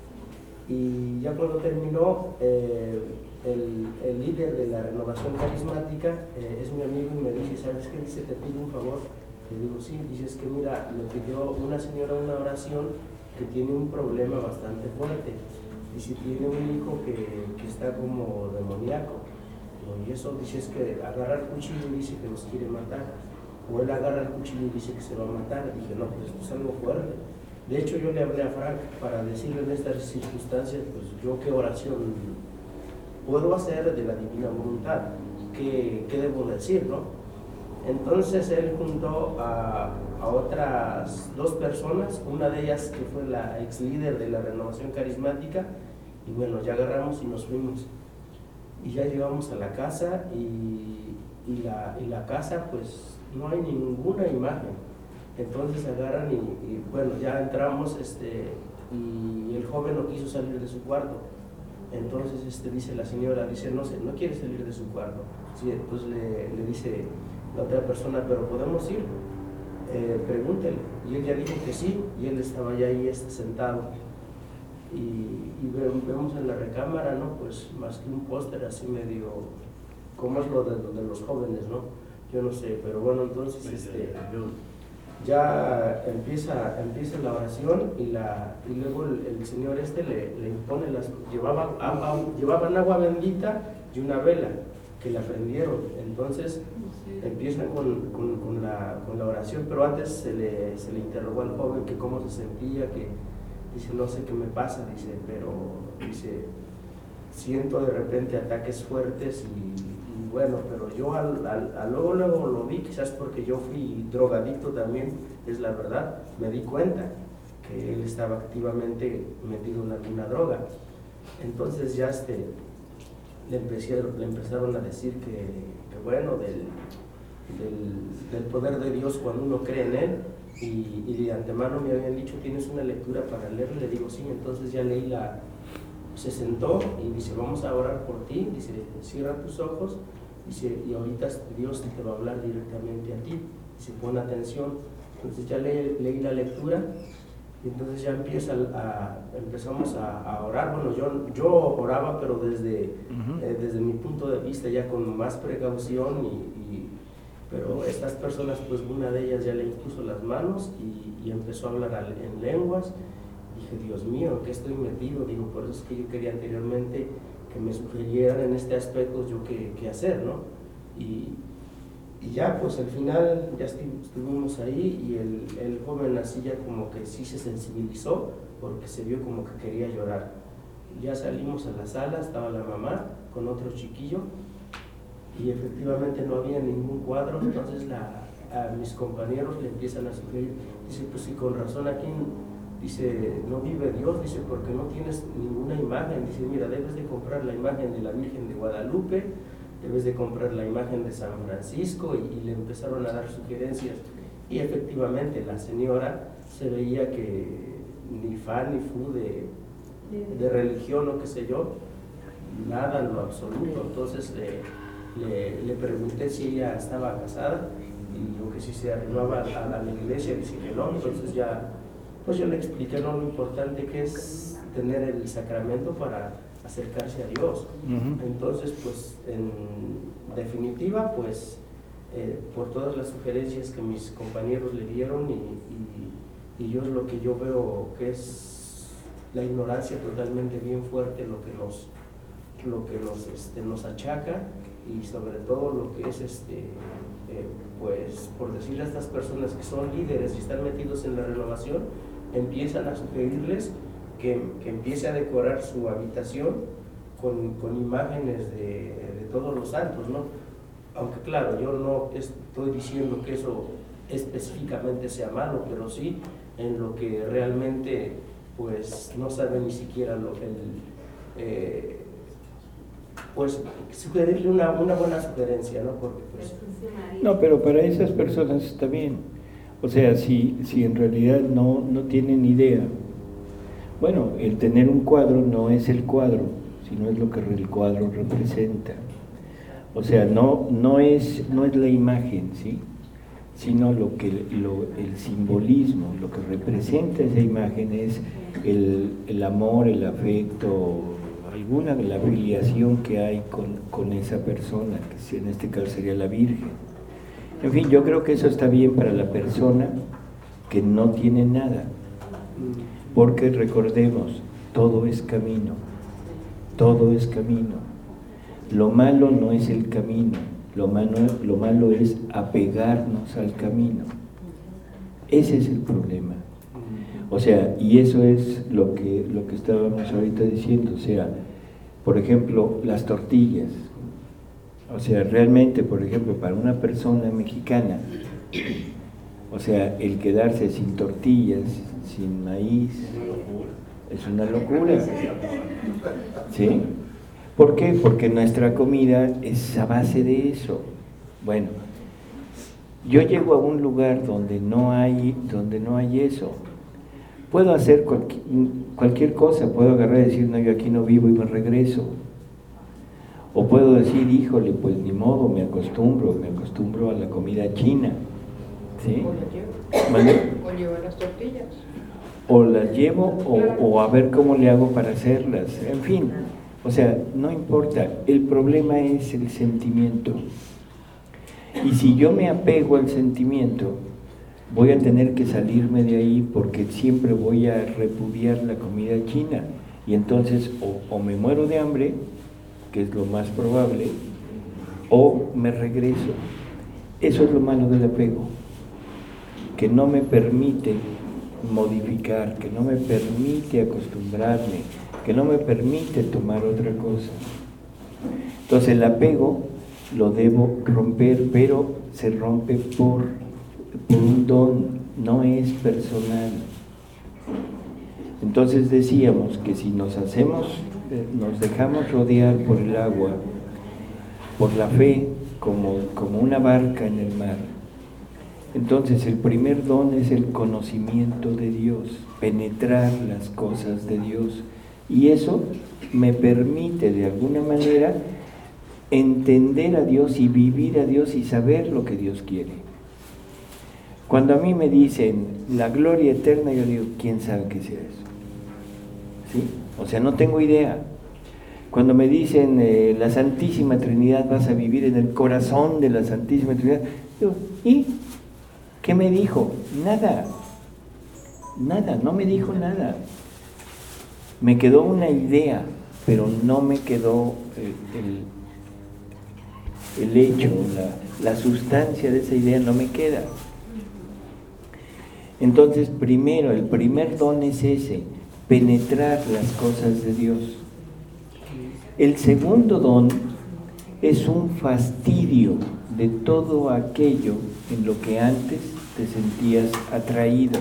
Y ya cuando terminó, eh, el, el líder de la renovación carismática eh, es mi amigo y me dice, ¿sabes qué? Dice, te pido un favor. Le digo, sí. Dice, es que mira, me pidió una señora una oración que tiene un problema bastante fuerte. Dice, tiene un hijo que, que está como demoníaco. Y eso, dice, es que agarra el cuchillo y dice que los quiere matar. O él agarra el cuchillo y dice que se va a matar. Dije, no, pues esto es algo fuerte. De hecho, yo le hablé a Frank para decirle en estas circunstancias, pues yo qué oración puedo hacer de la divina voluntad, qué, qué debo decir, ¿no? Entonces él juntó a, a otras dos personas, una de ellas que fue la ex líder de la renovación carismática, y bueno, ya agarramos y nos fuimos. Y ya llegamos a la casa y, y, la, y la casa pues no hay ninguna imagen. Entonces agarran y, y bueno, ya entramos este, y el joven no quiso salir de su cuarto. Entonces este, dice la señora, dice, no sé, no quiere salir de su cuarto. Sí, pues le, le dice la otra persona, pero podemos ir, eh, pregúntele. Y él ya dijo que sí, y él estaba ya ahí este, sentado. Y, y vemos en la recámara, ¿no? Pues más que un póster así medio, como es lo de, de los jóvenes, ¿no? Yo no sé, pero bueno, entonces este, ya empieza, empieza la oración y, la, y luego el, el señor este le, le impone las, llevaba, agua, llevaban agua bendita y y una vela que la prendieron. Entonces empiezan con, con, con, la, con la oración, pero antes se le, se le interrogó al joven que cómo se sentía, que dice, no sé qué me pasa, dice, pero dice, siento de repente ataques fuertes y, y bueno, pero yo al, al, al luego, luego lo vi, quizás porque yo fui drogadicto también, es la verdad, me di cuenta que él estaba activamente metido en alguna droga. Entonces ya este, le, empecé, le empezaron a decir que, que bueno, del, del, del poder de Dios cuando uno cree en Él, y, y de antemano me habían dicho, ¿tienes una lectura para leer? Le digo, sí. Entonces ya leí la, se sentó y dice, vamos a orar por ti, dice, cierra tus ojos, dice, y ahorita Dios te va a hablar directamente a ti, dice, pon atención. Entonces ya leí, leí la lectura, y entonces ya empieza a, empezamos a, a orar. Bueno, yo, yo oraba, pero desde, uh-huh. eh, desde mi punto de vista, ya con más precaución, y, y, pero estas personas, pues una de ellas ya le impuso las manos y, y empezó a hablar en lenguas. Dije, Dios mío, ¿en qué estoy metido? Digo, por eso es que yo quería anteriormente que me sugirieran en este aspecto yo qué, qué hacer, ¿no? Y, y ya, pues al final ya estuvimos ahí, y el, el joven así ya como que sí se sensibilizó, porque se vio como que quería llorar. Ya salimos a la sala, estaba la mamá con otro chiquillo, y efectivamente no había ningún cuadro. Entonces la, a mis compañeros le empiezan a sugerir, dice, pues sí, con razón aquí, dice, no vive Dios, dice, porque no tienes ninguna imagen. Dice, mira, debes de comprar la imagen de la Virgen de Guadalupe, debes de comprar la imagen de San Francisco, y, y le empezaron a dar sugerencias. Y efectivamente la señora se veía que ni fan ni fu de, de religión o qué sé yo, nada en lo absoluto. Entonces le, le, le pregunté si ella estaba casada, y dijo que si se arribaba a, a la iglesia, dice que no. Entonces ya, pues yo le expliqué, ¿no?, lo importante que es tener el sacramento para acercarse a Dios. Uh-huh. Entonces, pues, en definitiva, pues, eh, por todas las sugerencias que mis compañeros le dieron, y, y, y yo es lo que yo veo que es la ignorancia totalmente bien fuerte, lo que nos, lo que nos, este, nos achaca, y sobre todo lo que es, este, eh, pues, por decirle a estas personas que son líderes y están metidos en la renovación, empiezan a sugerirles que, que empiece a decorar su habitación con, con imágenes de, de todos los santos, ¿no? Aunque claro, yo no estoy diciendo que eso específicamente sea malo, pero sí en lo que realmente, pues, no sabe ni siquiera lo que el, eh, pues sugerirle una, una buena sugerencia, ¿no? Porque, pues, no, pero para esas personas está bien. O sea, si, si en realidad no, no tienen idea, bueno, el tener un cuadro no es el cuadro, sino es lo que el cuadro representa. O sea, no, no, es, no es la imagen, ¿sí?, sino lo que lo, el simbolismo, lo que representa esa imagen es el, el amor, el afecto, alguna de la afiliación que hay con, con esa persona, que en este caso sería la Virgen. En fin, yo creo que eso está bien para la persona que no tiene nada, porque recordemos, todo es camino, todo es camino. Lo malo no es el camino, lo malo, lo malo es apegarnos al camino. Ese es el problema. O sea, y eso es lo que, lo que estábamos ahorita diciendo. O sea, por ejemplo, las tortillas. O sea, realmente, por ejemplo, para una persona mexicana, o sea, el quedarse sin tortillas, sin maíz, es una locura. ¿Sí? ¿Por qué? Porque nuestra comida es a base de eso. Bueno, yo llego a un lugar donde no hay, donde no hay eso. Puedo hacer cualquier, cualquier cosa, puedo agarrar y decir, no, yo aquí no vivo y me regreso. O puedo decir, híjole, pues ni modo, me acostumbro, me acostumbro a la comida china. ¿Sí? O las llevo. O llevo las tortillas. O las llevo, o, o a ver cómo le hago para hacerlas. En fin, o sea, no importa. El problema es el sentimiento. Y si yo me apego al sentimiento, voy a tener que salirme de ahí, porque siempre voy a repudiar la comida china. Y entonces, o, o me muero de hambre, que es lo más probable, o me regreso. Eso es lo malo del apego, que no me permite modificar, que no me permite acostumbrarme, que no me permite tomar otra cosa. Entonces el apego lo debo romper, pero se rompe por, por un don, no es personal. Entonces decíamos que si nos hacemos, nos dejamos rodear por el agua, por la fe, como, como una barca en el mar, entonces el primer don es el conocimiento de Dios, penetrar las cosas de Dios, y eso me permite de alguna manera entender a Dios y vivir a Dios y saber lo que Dios quiere. Cuando a mí me dicen la gloria eterna, yo digo, ¿quién sabe qué sea eso? ¿Sí? O sea, no tengo idea. Cuando me dicen eh, la Santísima Trinidad, vas a vivir en el corazón de la Santísima Trinidad, digo, ¿y qué me dijo? Nada, nada, no me dijo nada. Me quedó una idea, pero no me quedó el, el, el hecho, la, la sustancia de esa idea no me queda. Entonces, primero, el primer don es ese, penetrar las cosas de Dios. El segundo don es un fastidio de todo aquello en lo que antes te sentías atraído.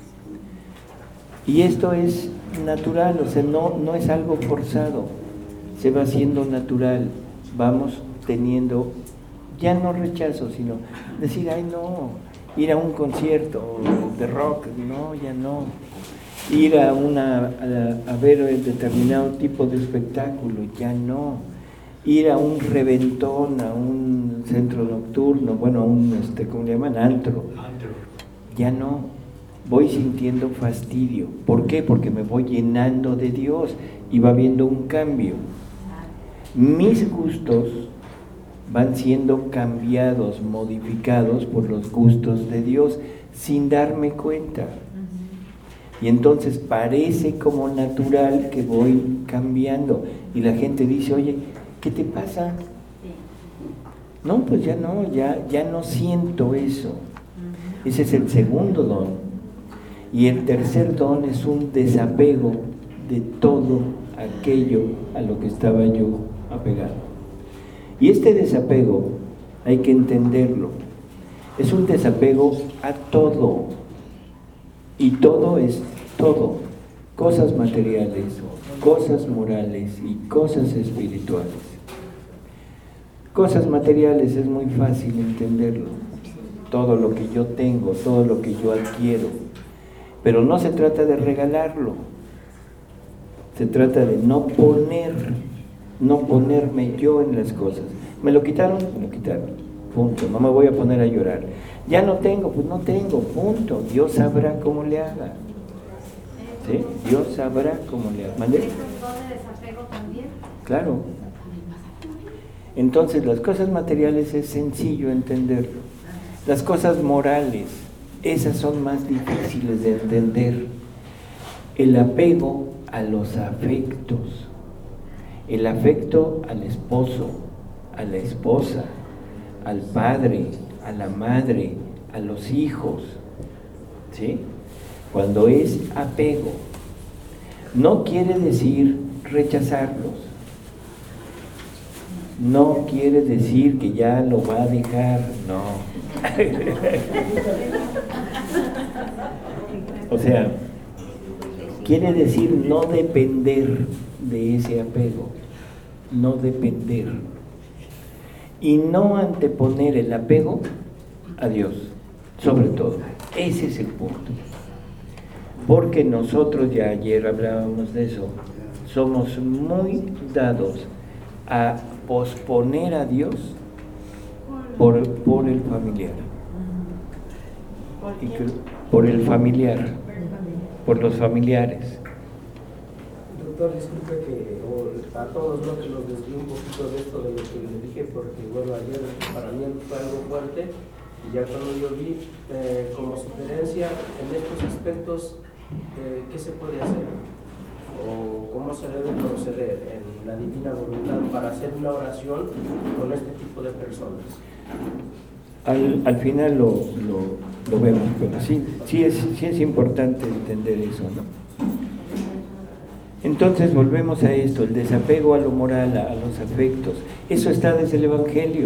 Y esto es natural, o sea, no, no es algo forzado, se va haciendo natural, vamos teniendo, ya no rechazo, sino decir, ay no, ir a un concierto de rock, no, ya no, ir a, una, a, a ver el determinado tipo de espectáculo, ya no, ir a un reventón, a un centro nocturno, bueno, a un, este, ¿cómo le llaman? Antro, ya no. Voy sintiendo fastidio. ¿Por qué? Porque me voy llenando de Dios y va habiendo un cambio. Mis gustos van siendo cambiados, modificados por los gustos de Dios sin darme cuenta. Y entonces parece como natural que voy cambiando. Y la gente dice, oye, ¿qué te pasa? No, pues ya no, ya, ya no siento eso. Ese es el segundo don. Y el tercer don es un desapego de todo aquello a lo que estaba yo apegado. Y este desapego hay que entenderlo. Es un desapego a todo. Y todo es todo. Cosas materiales, cosas morales y cosas espirituales. Cosas materiales es muy fácil entenderlo. Todo lo que yo tengo, todo lo que yo adquiero. Pero no se trata de regalarlo, se trata de no poner, no ponerme yo en las cosas. ¿Me lo quitaron? Me lo quitaron, punto, no me voy a poner a llorar. Ya no tengo, pues no tengo, punto, Dios sabrá cómo le haga. ¿Sí? Dios sabrá cómo le haga. ¿Mandé? ¿Es un don de desapego también? Claro. Entonces las cosas materiales es sencillo entenderlo. Las cosas morales, esas son más difíciles de entender. El apego a los afectos, el afecto al esposo, a la esposa, al padre, a la madre, a los hijos, ¿sí? Cuando es apego, no quiere decir rechazarlos, no quiere decir que ya lo va a dejar, no. O sea, quiere decir no depender de ese apego, no depender. Y no anteponer el apego a Dios, sobre todo. Ese es el punto. Porque nosotros, ya ayer hablábamos de eso, somos muy dados a posponer a Dios por, por el familiar. Y que, por el familiar, por los familiares. Doctor, disculpe que o, a todos los que nos desvío un poquito de esto de lo que le dije, porque bueno, ayer para mí fue algo fuerte, y ya cuando yo vi eh, como sugerencia en estos aspectos, eh, ¿qué se puede hacer? ¿O cómo se debe proceder en la divina voluntad para hacer una oración con este tipo de personas. Al, al final lo, lo, lo vemos, pero sí, sí, es, sí es importante entender eso, ¿no? Entonces volvemos a esto, el desapego a lo moral, a, a los afectos. Eso está desde el Evangelio.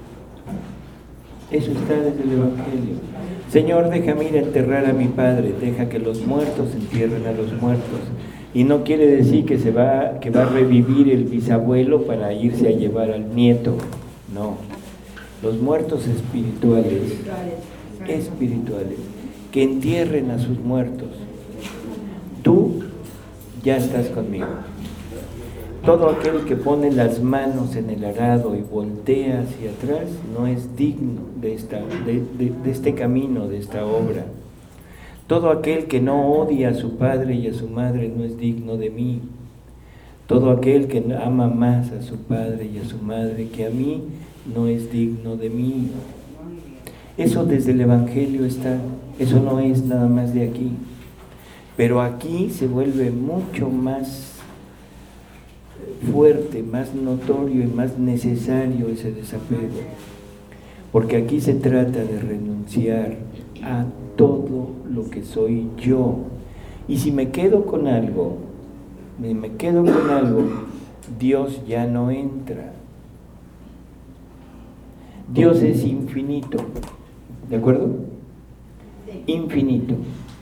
Eso está desde el Evangelio. Señor, déjame ir a enterrar a mi padre, deja que los muertos entierren a los muertos. Y no quiere decir que se va, que va a revivir el bisabuelo para irse a llevar al nieto. No. Los muertos espirituales, espirituales, que entierren a sus muertos. Tú ya estás conmigo. Todo aquel que pone las manos en el arado y voltea hacia atrás no es digno de, esta, de, de, de este camino, de esta obra. Todo aquel que no odia a su padre y a su madre no es digno de mí. Todo aquel que ama más a su padre y a su madre que a mí no es digno de mí. Eso desde el Evangelio está, eso no es nada más de aquí. Pero aquí se vuelve mucho más fuerte, más notorio y más necesario ese desapego, porque aquí se trata de renunciar a todo lo que soy yo, y si me quedo con algo, me, me quedo con algo, Dios ya no entra. Dios es infinito, ¿de acuerdo? Infinito.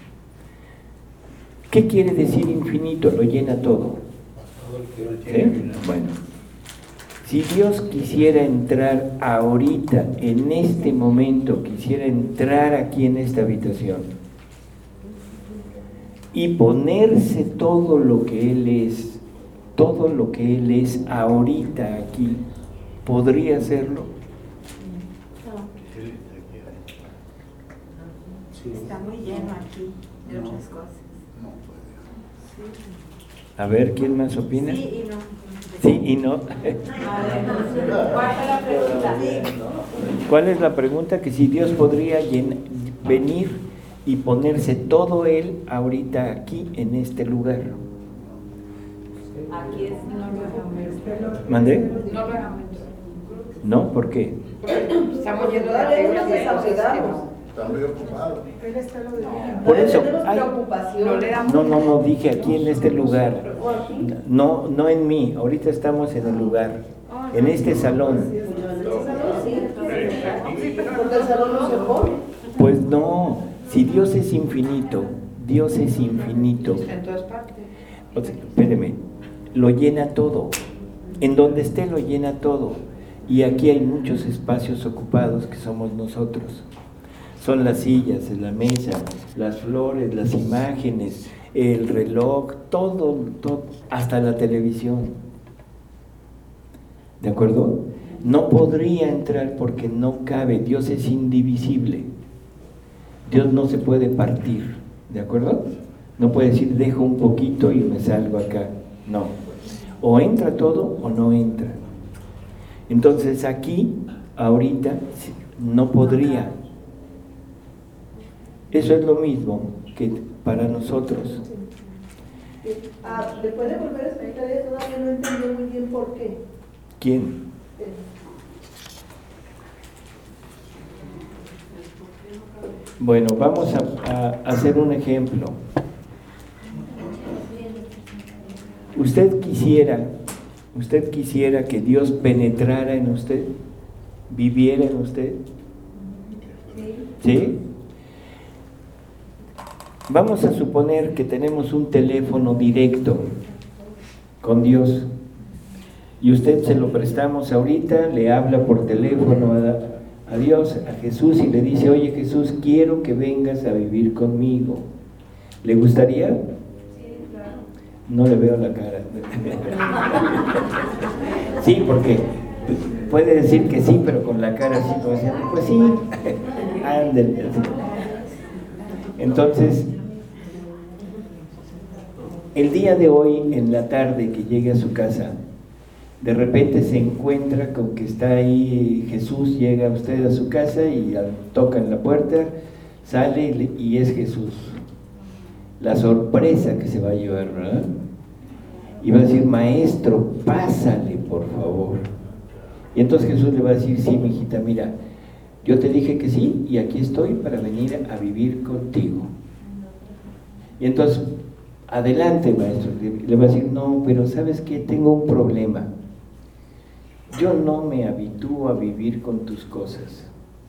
¿Qué quiere decir infinito? Lo llena todo. ¿Sí? Bueno, si Dios quisiera entrar ahorita, en este momento, quisiera entrar aquí en esta habitación y ponerse todo lo que Él es, todo lo que Él es ahorita aquí, ¿podría hacerlo? Está muy lleno aquí de otras cosas. A ver, ¿quién más opina? Sí y no. Sí y no. ¿Cuál es la pregunta? ¿Cuál es la pregunta? Que si Dios podría venir y ponerse todo Él ahorita aquí, en este lugar. Aquí es, no lo hagamos. ¿Mandé? No lo hagamos. ¿No? ¿Por qué? Estamos yendo a Todavía no nos desapegamos. Está muy ocupado. Por eso, tenemos hay- preocupación. no, no, no, dije aquí en este lugar. No, no en mí, ahorita estamos en el lugar, en este salón. Porque el salón no se pone. Pues no, si Dios es infinito, Dios es infinito. En todas partes. O sea, espéreme, lo llena todo. En donde esté lo llena todo. Y aquí hay muchos espacios ocupados que somos nosotros. Son las sillas, la mesa, las flores, las imágenes, el reloj, todo, todo, hasta la televisión. ¿De acuerdo? No podría entrar porque no cabe. Dios es indivisible. Dios no se puede partir. ¿De acuerdo? No puede decir, dejo un poquito y me salgo acá. No. O entra todo o no entra. Entonces aquí, ahorita, no podría. Eso es lo mismo que para nosotros. Ah, ¿le puede volver a explicar eso? Todavía no entendí muy bien por qué. ¿Quién? Bueno, vamos a, a hacer un ejemplo. Usted quisiera, usted quisiera que Dios penetrara en usted, viviera en usted. ¿Sí? Vamos a suponer que tenemos un teléfono directo con Dios y usted se lo prestamos ahorita, le habla por teléfono a, a Dios, a Jesús, y le dice, oye Jesús, quiero que vengas a vivir conmigo. ¿Le gustaría? Sí, claro. No le veo la cara. Sí, porque puede decir que sí, pero con la cara así como diciendo, pues sí, ándale. Entonces, el día de hoy, en la tarde que llegue a su casa, de repente se encuentra con que está ahí Jesús, llega usted a su casa y toca en la puerta, sale y es Jesús. La sorpresa que se va a llevar, ¿verdad? y va a decir, maestro, pásale, por favor. Y entonces Jesús le va a decir, sí, mijita, mira, yo te dije que sí, y aquí estoy para venir a vivir contigo. Y entonces, adelante, maestro. Le va a decir, no, pero ¿sabes qué? Tengo un problema. Yo no me habitúo a vivir con tus cosas.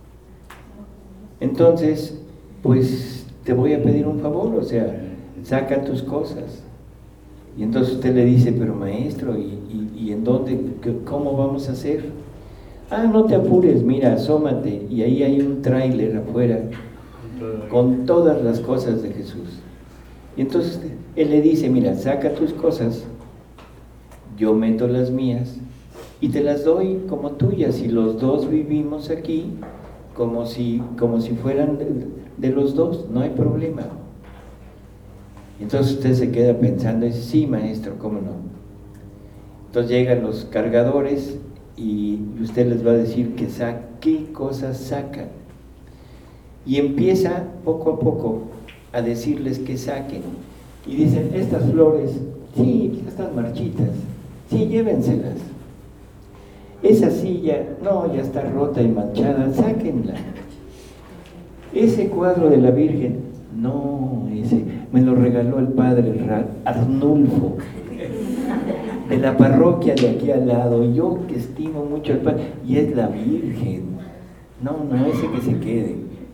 Entonces, pues, te voy a pedir un favor, o sea, saca tus cosas. Y entonces usted le dice, pero maestro, ¿y, y, y en dónde? ¿Cómo vamos a hacer? Ah, no te apures, mira, asómate, y ahí hay un tráiler afuera con todas las cosas de Jesús. Y entonces él le dice, mira, saca tus cosas, yo meto las mías y te las doy como tuyas, y los dos vivimos aquí como si, como si fueran de, de los dos, no hay problema. Y entonces usted se queda pensando y dice, sí, maestro, ¿cómo no? Entonces llegan los cargadores y usted les va a decir que sa qué cosas sacan. Y empieza poco a poco a decirles que saquen. Y dicen, estas flores, sí, estas marchitas, sí, llévenselas. Esa silla, no, ya está rota y manchada, sáquenla. Ese cuadro de la Virgen, no, ese me lo regaló el padre Arnulfo, de la parroquia de aquí al lado, y yo que estimo mucho al padre, y es la Virgen. No, no, ese que se quede.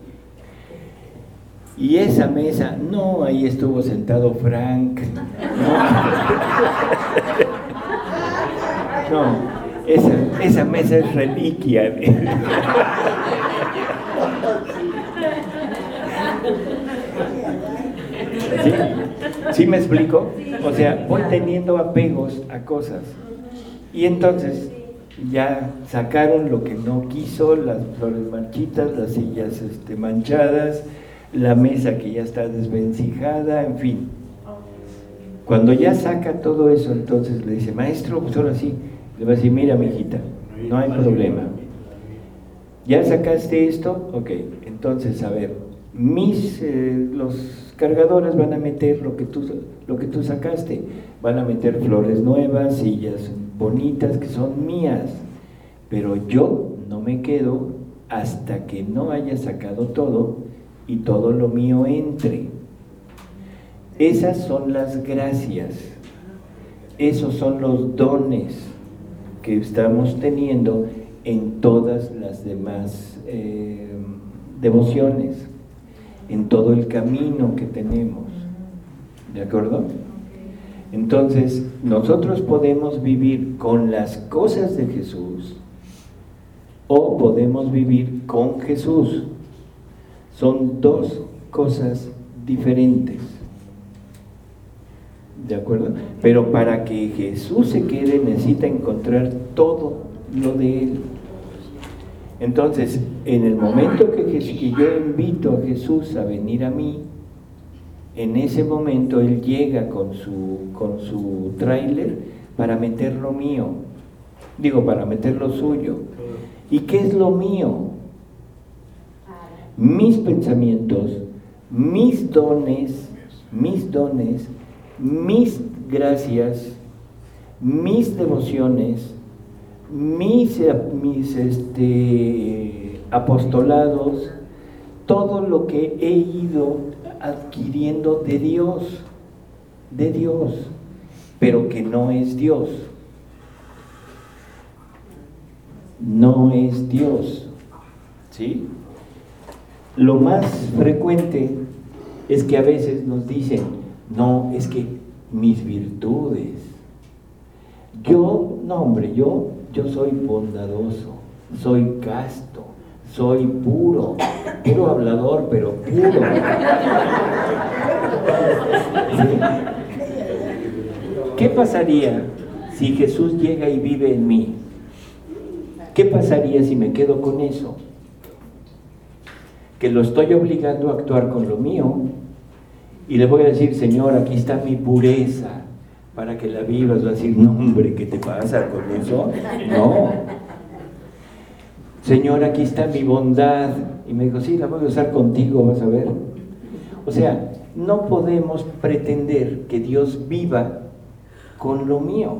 Y esa mesa, no, ahí estuvo sentado Frank. No, no esa, esa mesa es reliquia. ¿Sí? ¿Sí me explico? O sea, voy teniendo apegos a cosas. Y entonces ya sacaron lo que no quiso, las flores marchitas, las sillas este, manchadas, la mesa que ya está desvencijada, en fin. Cuando ya saca todo eso, entonces le dice, maestro, pues ahora sí, le va a decir, mira, mijita, no hay problema. ¿Ya sacaste esto? Ok, entonces, a ver, mis, eh, los cargadores van a meter lo que, tú, lo que tú sacaste, van a meter flores nuevas, sillas bonitas que son mías, pero yo no me quedo hasta que no haya sacado todo y todo lo mío entre. Esas son las gracias, esos son los dones que estamos teniendo en todas las demás eh, devociones, en todo el camino que tenemos, ¿de acuerdo? Entonces, nosotros podemos vivir con las cosas de Jesús o podemos vivir con Jesús. Son dos cosas diferentes, ¿de acuerdo? Pero para que Jesús se quede necesita encontrar todo lo de Él. Entonces, en el momento que, que yo invito a Jesús a venir a mí, en ese momento Él llega con su, con su tráiler para meter lo mío, digo, para meter lo suyo. ¿Y qué es lo mío? Mis pensamientos, mis dones, mis dones, mis gracias, mis devociones, mis, mis este, apostolados, todo lo que he ido adquiriendo de Dios, de Dios, pero que no es Dios, no es Dios, ¿sí? Lo más frecuente es que a veces nos dicen, no, es que mis virtudes, yo, no hombre, yo, yo soy bondadoso, soy casto, soy puro, puro hablador, pero puro. ¿Sí? ¿Qué pasaría si Jesús llega y vive en mí? ¿Qué pasaría si me quedo con eso? Que lo estoy obligando a actuar con lo mío y le voy a decir, Señor, aquí está mi pureza para que la vivas. Va a decir, no hombre, ¿qué te pasa con eso? No. Señor, aquí está mi bondad. Y me dijo, sí, la voy a usar contigo, vas a ver. O sea, no podemos pretender que Dios viva con lo mío.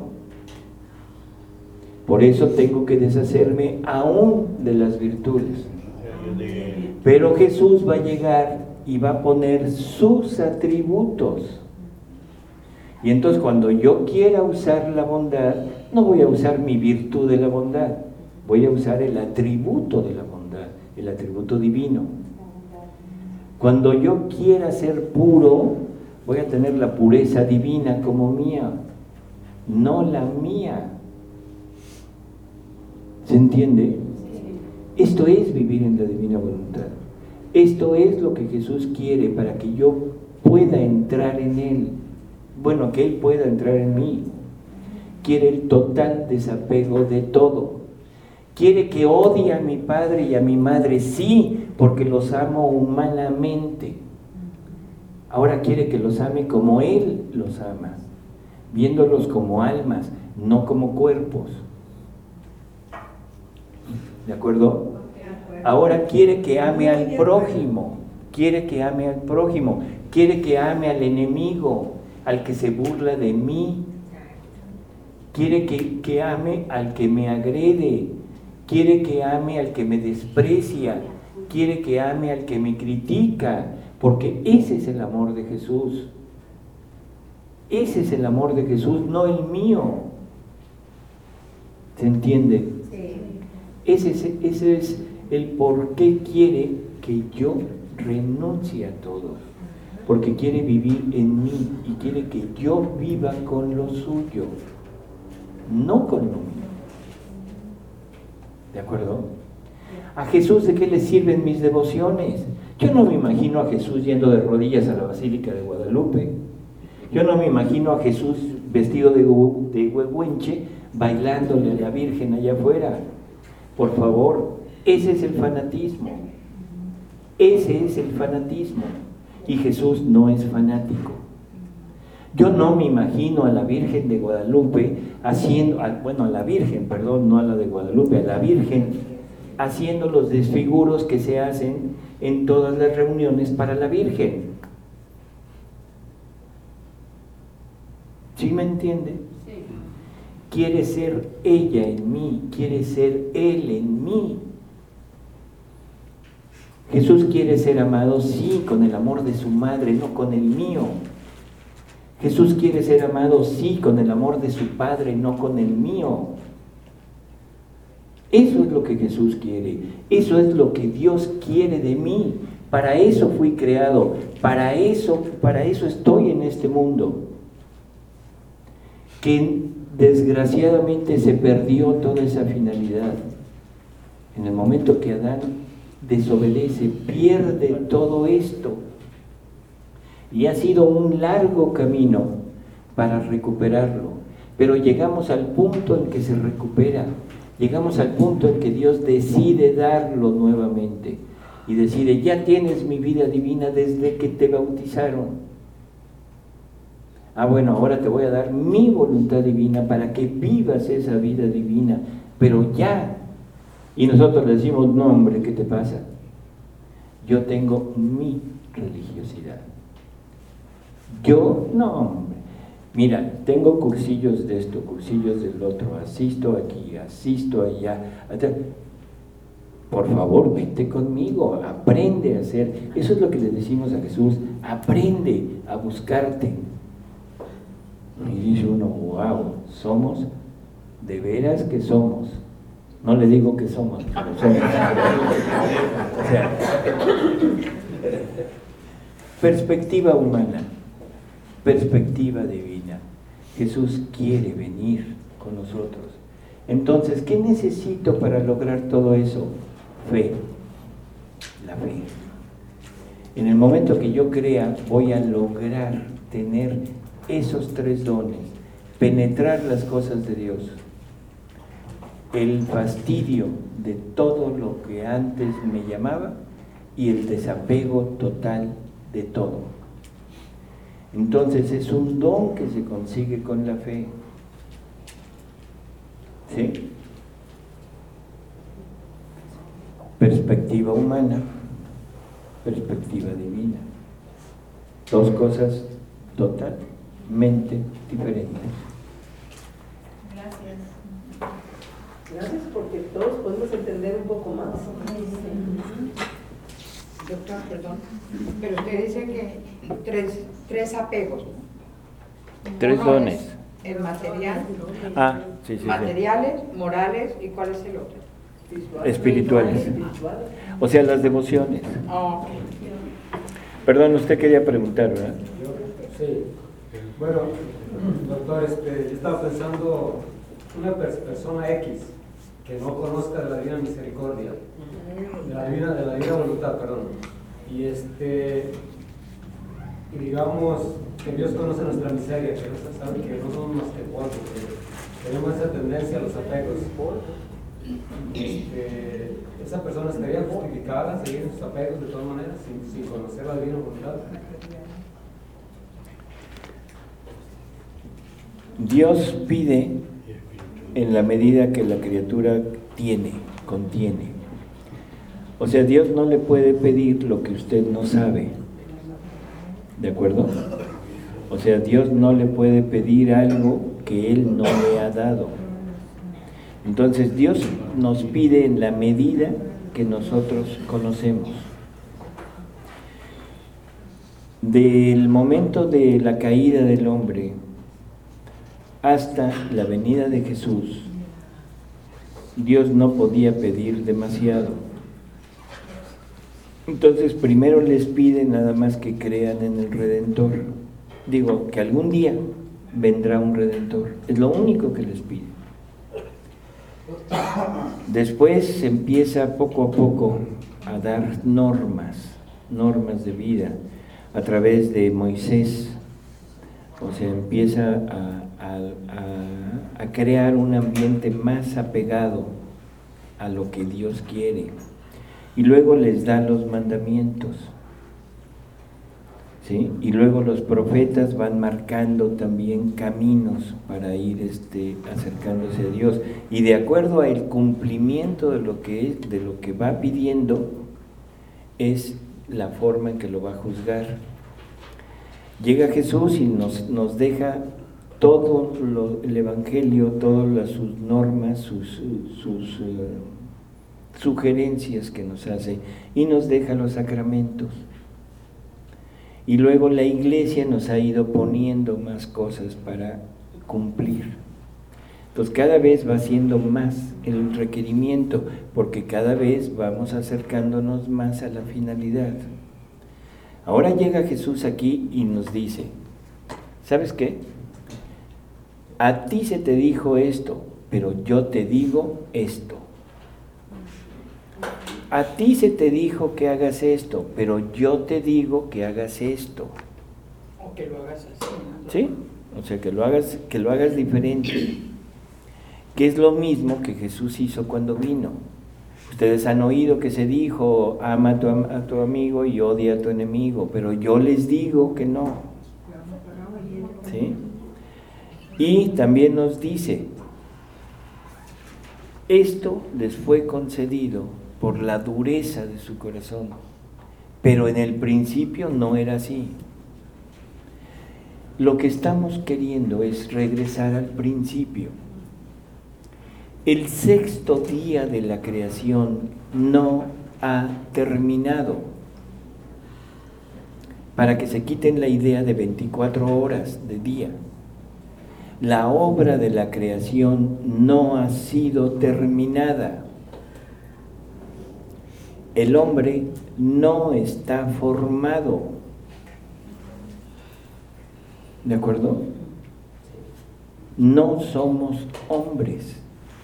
Por eso tengo que deshacerme aún de las virtudes. Pero Jesús va a llegar y va a poner sus atributos. Y entonces cuando yo quiera usar la bondad, no voy a usar mi virtud de la bondad, voy a usar el atributo de la bondad, el atributo divino. Cuando yo quiera ser puro, voy a tener la pureza divina como mía, no la mía. ¿Se entiende? Esto es vivir en la divina voluntad. Esto es lo que Jesús quiere para que yo pueda entrar en Él. Bueno, que Él pueda entrar en mí. Quiere el total desapego de todo. Quiere que odie a mi padre y a mi madre, sí, porque los amo humanamente. Ahora quiere que los ame como Él los ama, viéndolos como almas, no como cuerpos. ¿De acuerdo? Ahora quiere que ame al prójimo, quiere que ame al prójimo, quiere que ame al enemigo, al que se burla de mí, quiere que, que ame al que me agrede, quiere que ame al que me desprecia, quiere que ame al que me critica, porque ese es el amor de Jesús. Ese es el amor de Jesús, no el mío. ¿Se entiende? Sí. Ese es, ese es el por qué quiere que yo renuncie a todo. Porque quiere vivir en mí y quiere que yo viva con lo suyo, no con lo mío. ¿De acuerdo? ¿A Jesús de qué le sirven mis devociones? Yo no me imagino a Jesús yendo de rodillas a la Basílica de Guadalupe. Yo no me imagino a Jesús vestido de, de huehuenche bailándole a la Virgen allá afuera. Por favor, ese es el fanatismo. Ese es el fanatismo. Y Jesús no es fanático. Yo no me imagino a la Virgen de Guadalupe haciendo, bueno, a la Virgen, perdón, no a la de Guadalupe, a la Virgen haciendo los desfiguros que se hacen en todas las reuniones para la Virgen. ¿Sí me entiende? Sí. Quiere ser ella en mí, quiere ser Él en mí. Jesús quiere ser amado, sí, con el amor de su madre, no con el mío. Jesús quiere ser amado, sí, con el amor de su Padre, no con el mío. Eso es lo que Jesús quiere, eso es lo que Dios quiere de mí. Para eso fui creado, para eso, para eso estoy en este mundo. Que desgraciadamente se perdió toda esa finalidad. En el momento que Adán desobedece, pierde todo esto. Y ha sido un largo camino para recuperarlo. Pero llegamos al punto en que se recupera. Llegamos al punto en que Dios decide darlo nuevamente. Y decide, ya tienes mi vida divina desde que te bautizaron. Ah, bueno, ahora te voy a dar mi voluntad divina para que vivas esa vida divina. Pero ya. Y nosotros le decimos, no hombre, ¿qué te pasa? Yo tengo mi religiosidad. Yo, no hombre. Mira, tengo cursillos de esto, cursillos del otro, asisto aquí, asisto allá. Por favor, vente conmigo, aprende a hacer. Eso es lo que le decimos a Jesús, aprende a buscarte. Y dice uno, wow, somos, de veras que somos. No le digo que somos, pero somos. O sea, perspectiva humana, perspectiva divina. Jesús quiere venir con nosotros. Entonces, ¿qué necesito para lograr todo eso? Fe, la fe. En el momento que yo crea, voy a lograr tener esos tres dones, penetrar las cosas de Dios, el fastidio de todo lo que antes me llamaba y el desapego total de todo. Entonces es un don que se consigue con la fe. ¿Sí? Perspectiva humana, perspectiva divina. Dos cosas totalmente diferentes. Gracias, porque todos podemos entender un poco más. Doctor, perdón, pero usted dice que tres, tres apegos, ¿no? Tres Uno dones. es el material, Ah, sí, sí, sí. materiales, morales, ¿y cuál es el otro? Espirituales. O sea, las devociones. Oh, ok. Perdón, usted quería preguntar, ¿verdad? Sí. Bueno, doctor, este, yo estaba pensando, una pers- persona X que no conozca de la divina misericordia, de la divina, de la divina voluntad, perdón, y este, y digamos que Dios conoce nuestra miseria, que no sabe que no somos más que polvo, que tenemos esa tendencia a los apegos. Este, esa persona estaría justificada a seguir sus apegos de todas maneras, sin, sin conocer la divina voluntad. Dios pide en la medida que la criatura tiene, contiene. O sea, Dios no le puede pedir lo que usted no sabe. ¿De acuerdo? O sea, Dios no le puede pedir algo que Él no le ha dado. Entonces, Dios nos pide en la medida que nosotros conocemos. Del momento de la caída del hombre hasta la venida de Jesús, Dios no podía pedir demasiado. Entonces, primero les pide nada más que crean en el Redentor. Digo, que algún día vendrá un Redentor. Es lo único que les pide. Después se empieza poco a poco a dar normas, normas de vida a través de Moisés. O sea, empieza a, a, a, a crear un ambiente más apegado a lo que Dios quiere. Y luego les da los mandamientos. ¿Sí? Y luego los profetas van marcando también caminos para ir este, acercándose a Dios. Y de acuerdo al cumplimiento de lo que es, de lo que va pidiendo, es la forma en que lo va a juzgar. Llega Jesús y nos, nos deja todo lo, el Evangelio, todas las, sus normas, sus, sus uh, sugerencias que nos hace, y nos deja los sacramentos. Y luego la Iglesia nos ha ido poniendo más cosas para cumplir. Entonces cada vez va siendo más el requerimiento, porque cada vez vamos acercándonos más a la finalidad. Ahora llega Jesús aquí y nos dice, ¿sabes qué? A ti se te dijo esto, pero yo te digo esto. A ti se te dijo que hagas esto, pero yo te digo que hagas esto. O que lo hagas así, ¿no? ¿Sí? O sea, que lo hagas, que lo hagas diferente. Que es lo mismo que Jesús hizo cuando vino. Ustedes han oído que se dijo, ama a tu, a tu amigo y odia a tu enemigo, pero yo les digo que no. ¿Sí? Y también nos dice, esto les fue concedido por la dureza de su corazón, pero en el principio no era así. Lo que estamos queriendo es regresar al principio. El sexto día de la creación no ha terminado. Para que se quiten la idea de veinticuatro horas de día. La obra de la creación no ha sido terminada. El hombre no está formado. ¿De acuerdo? No somos hombres.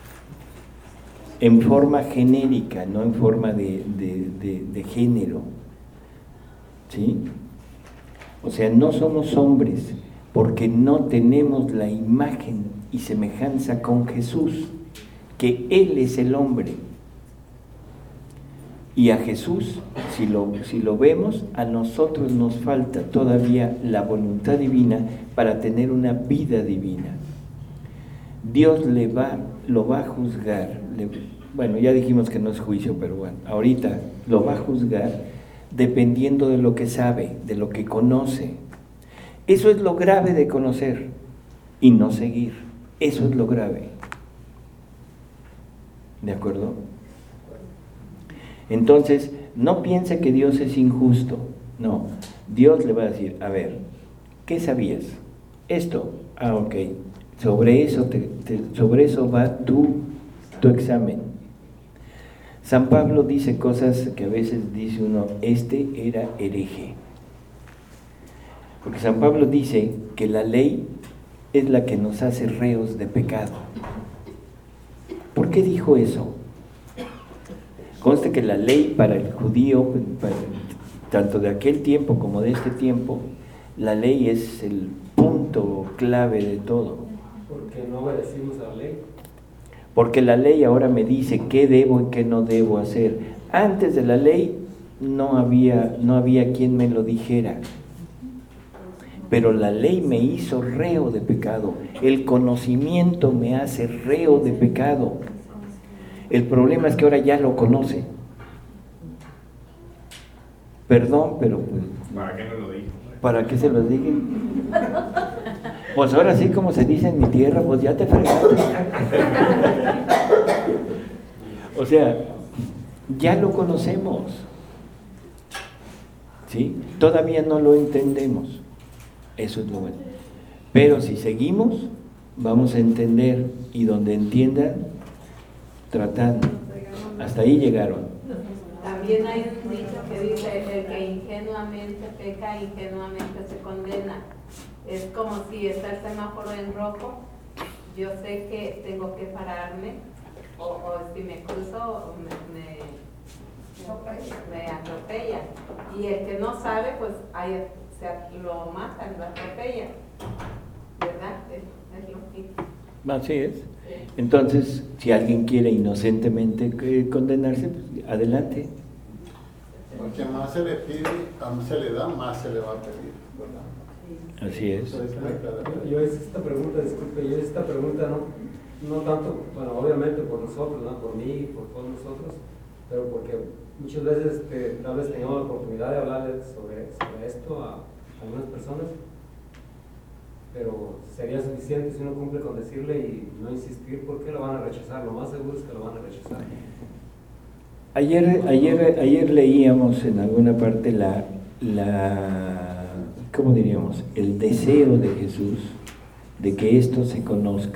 En forma genérica, no en forma de, de, de, de género. ¿Sí? O sea, no somos hombres porque no tenemos la imagen y semejanza con Jesús, que Él es el hombre. Y a Jesús, si lo, si lo vemos, a nosotros nos falta todavía la voluntad divina para tener una vida divina. Dios le va, lo va a juzgar. Le, bueno, ya dijimos que no es juicio, pero bueno, ahorita lo va a juzgar dependiendo de lo que sabe, de lo que conoce. Eso es lo grave de conocer y no seguir. Eso es lo grave. ¿De acuerdo? Entonces, no piense que Dios es injusto. No, Dios le va a decir, a ver, ¿qué sabías? Esto, ah, ok, sobre eso, te, te, sobre eso va tu, tu examen. San Pablo dice cosas que a veces dice uno, este era hereje. Porque San Pablo dice que la ley es la que nos hace reos de pecado. ¿Por qué dijo eso? Conste que la ley para el judío, para, tanto de aquel tiempo como de este tiempo, la ley es el punto clave de todo. Porque no obedecimos a la ley. Porque la ley ahora me dice qué debo y qué no debo hacer. Antes de la ley no había, no había quien me lo dijera. Pero la ley me hizo reo de pecado. El conocimiento me hace reo de pecado. El problema es que ahora ya lo conoce. Perdón, pero pues... ¿Para qué no lo dijo? ¿Para qué se lo diga? Pues ahora sí, como se dice en mi tierra, pues ya te fregaste. O sea, ya lo conocemos. ¿Sí? Todavía no lo entendemos. Eso es lo bueno. Pero si seguimos, vamos a entender. Y donde entiendan, tratando. Hasta ahí llegaron. También hay un dicho que dice, el que ingenuamente peca, ingenuamente se condena. Es como si está el semáforo en rojo, yo sé que tengo que pararme, o, o si me cruzo, me, me, me atropella. Y el que no sabe, pues ahí se lo matan, lo atropella. ¿Verdad? Es, es lo que... Así es. Entonces, si alguien quiere inocentemente condenarse, pues adelante. Porque más se le pide, más se le da, más se le va a pedir, ¿verdad? Así es. Yo, yo hice esta pregunta, disculpe, yo hice esta pregunta no, no tanto, bueno, obviamente por nosotros, no por mí, por todos nosotros, pero porque muchas veces este, tal vez tengamos la oportunidad de hablar sobre, sobre esto a algunas personas, pero sería suficiente si uno cumple con decirle y no insistir, porque lo van a rechazar, lo más seguro es que lo van a rechazar. Ayer, ayer, ayer leíamos en alguna parte la, la, ¿cómo diríamos? El deseo de Jesús de que esto se conozca.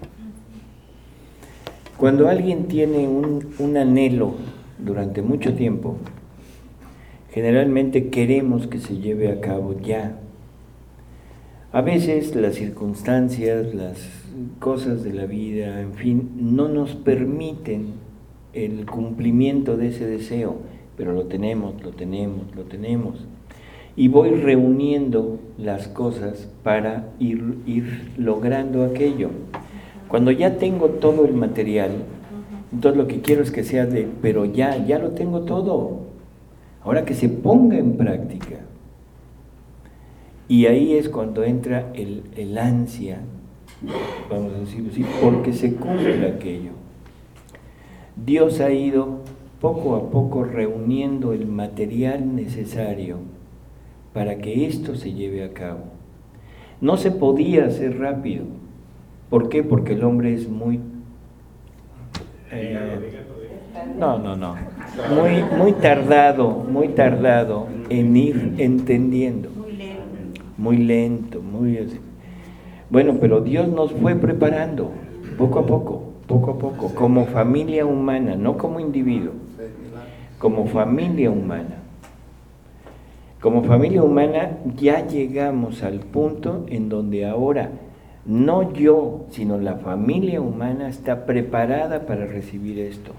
Cuando alguien tiene un, un anhelo durante mucho tiempo, generalmente queremos que se lleve a cabo ya. A veces las circunstancias, las cosas de la vida, en fin, no nos permiten el cumplimiento de ese deseo, pero lo tenemos, lo tenemos, lo tenemos. Y voy reuniendo las cosas para ir, ir logrando aquello. Cuando ya tengo todo el material, entonces lo que quiero es que sea de, pero ya, ya lo tengo todo. Ahora que se ponga en práctica. Y ahí es cuando entra el, el ansia, vamos a decirlo así, porque se cumple aquello. Dios ha ido poco a poco reuniendo el material necesario para que esto se lleve a cabo. No se podía hacer rápido. ¿Por qué? Porque el hombre es muy... Eh, no, no, no. Muy, muy tardado, muy tardado en ir entendiendo. Muy lento, muy así. Bueno, pero Dios nos fue preparando poco a poco. Poco a poco, como familia humana, no como individuo, como familia humana. Como familia humana ya llegamos al punto en donde ahora no yo, sino la familia humana está preparada para recibir esto.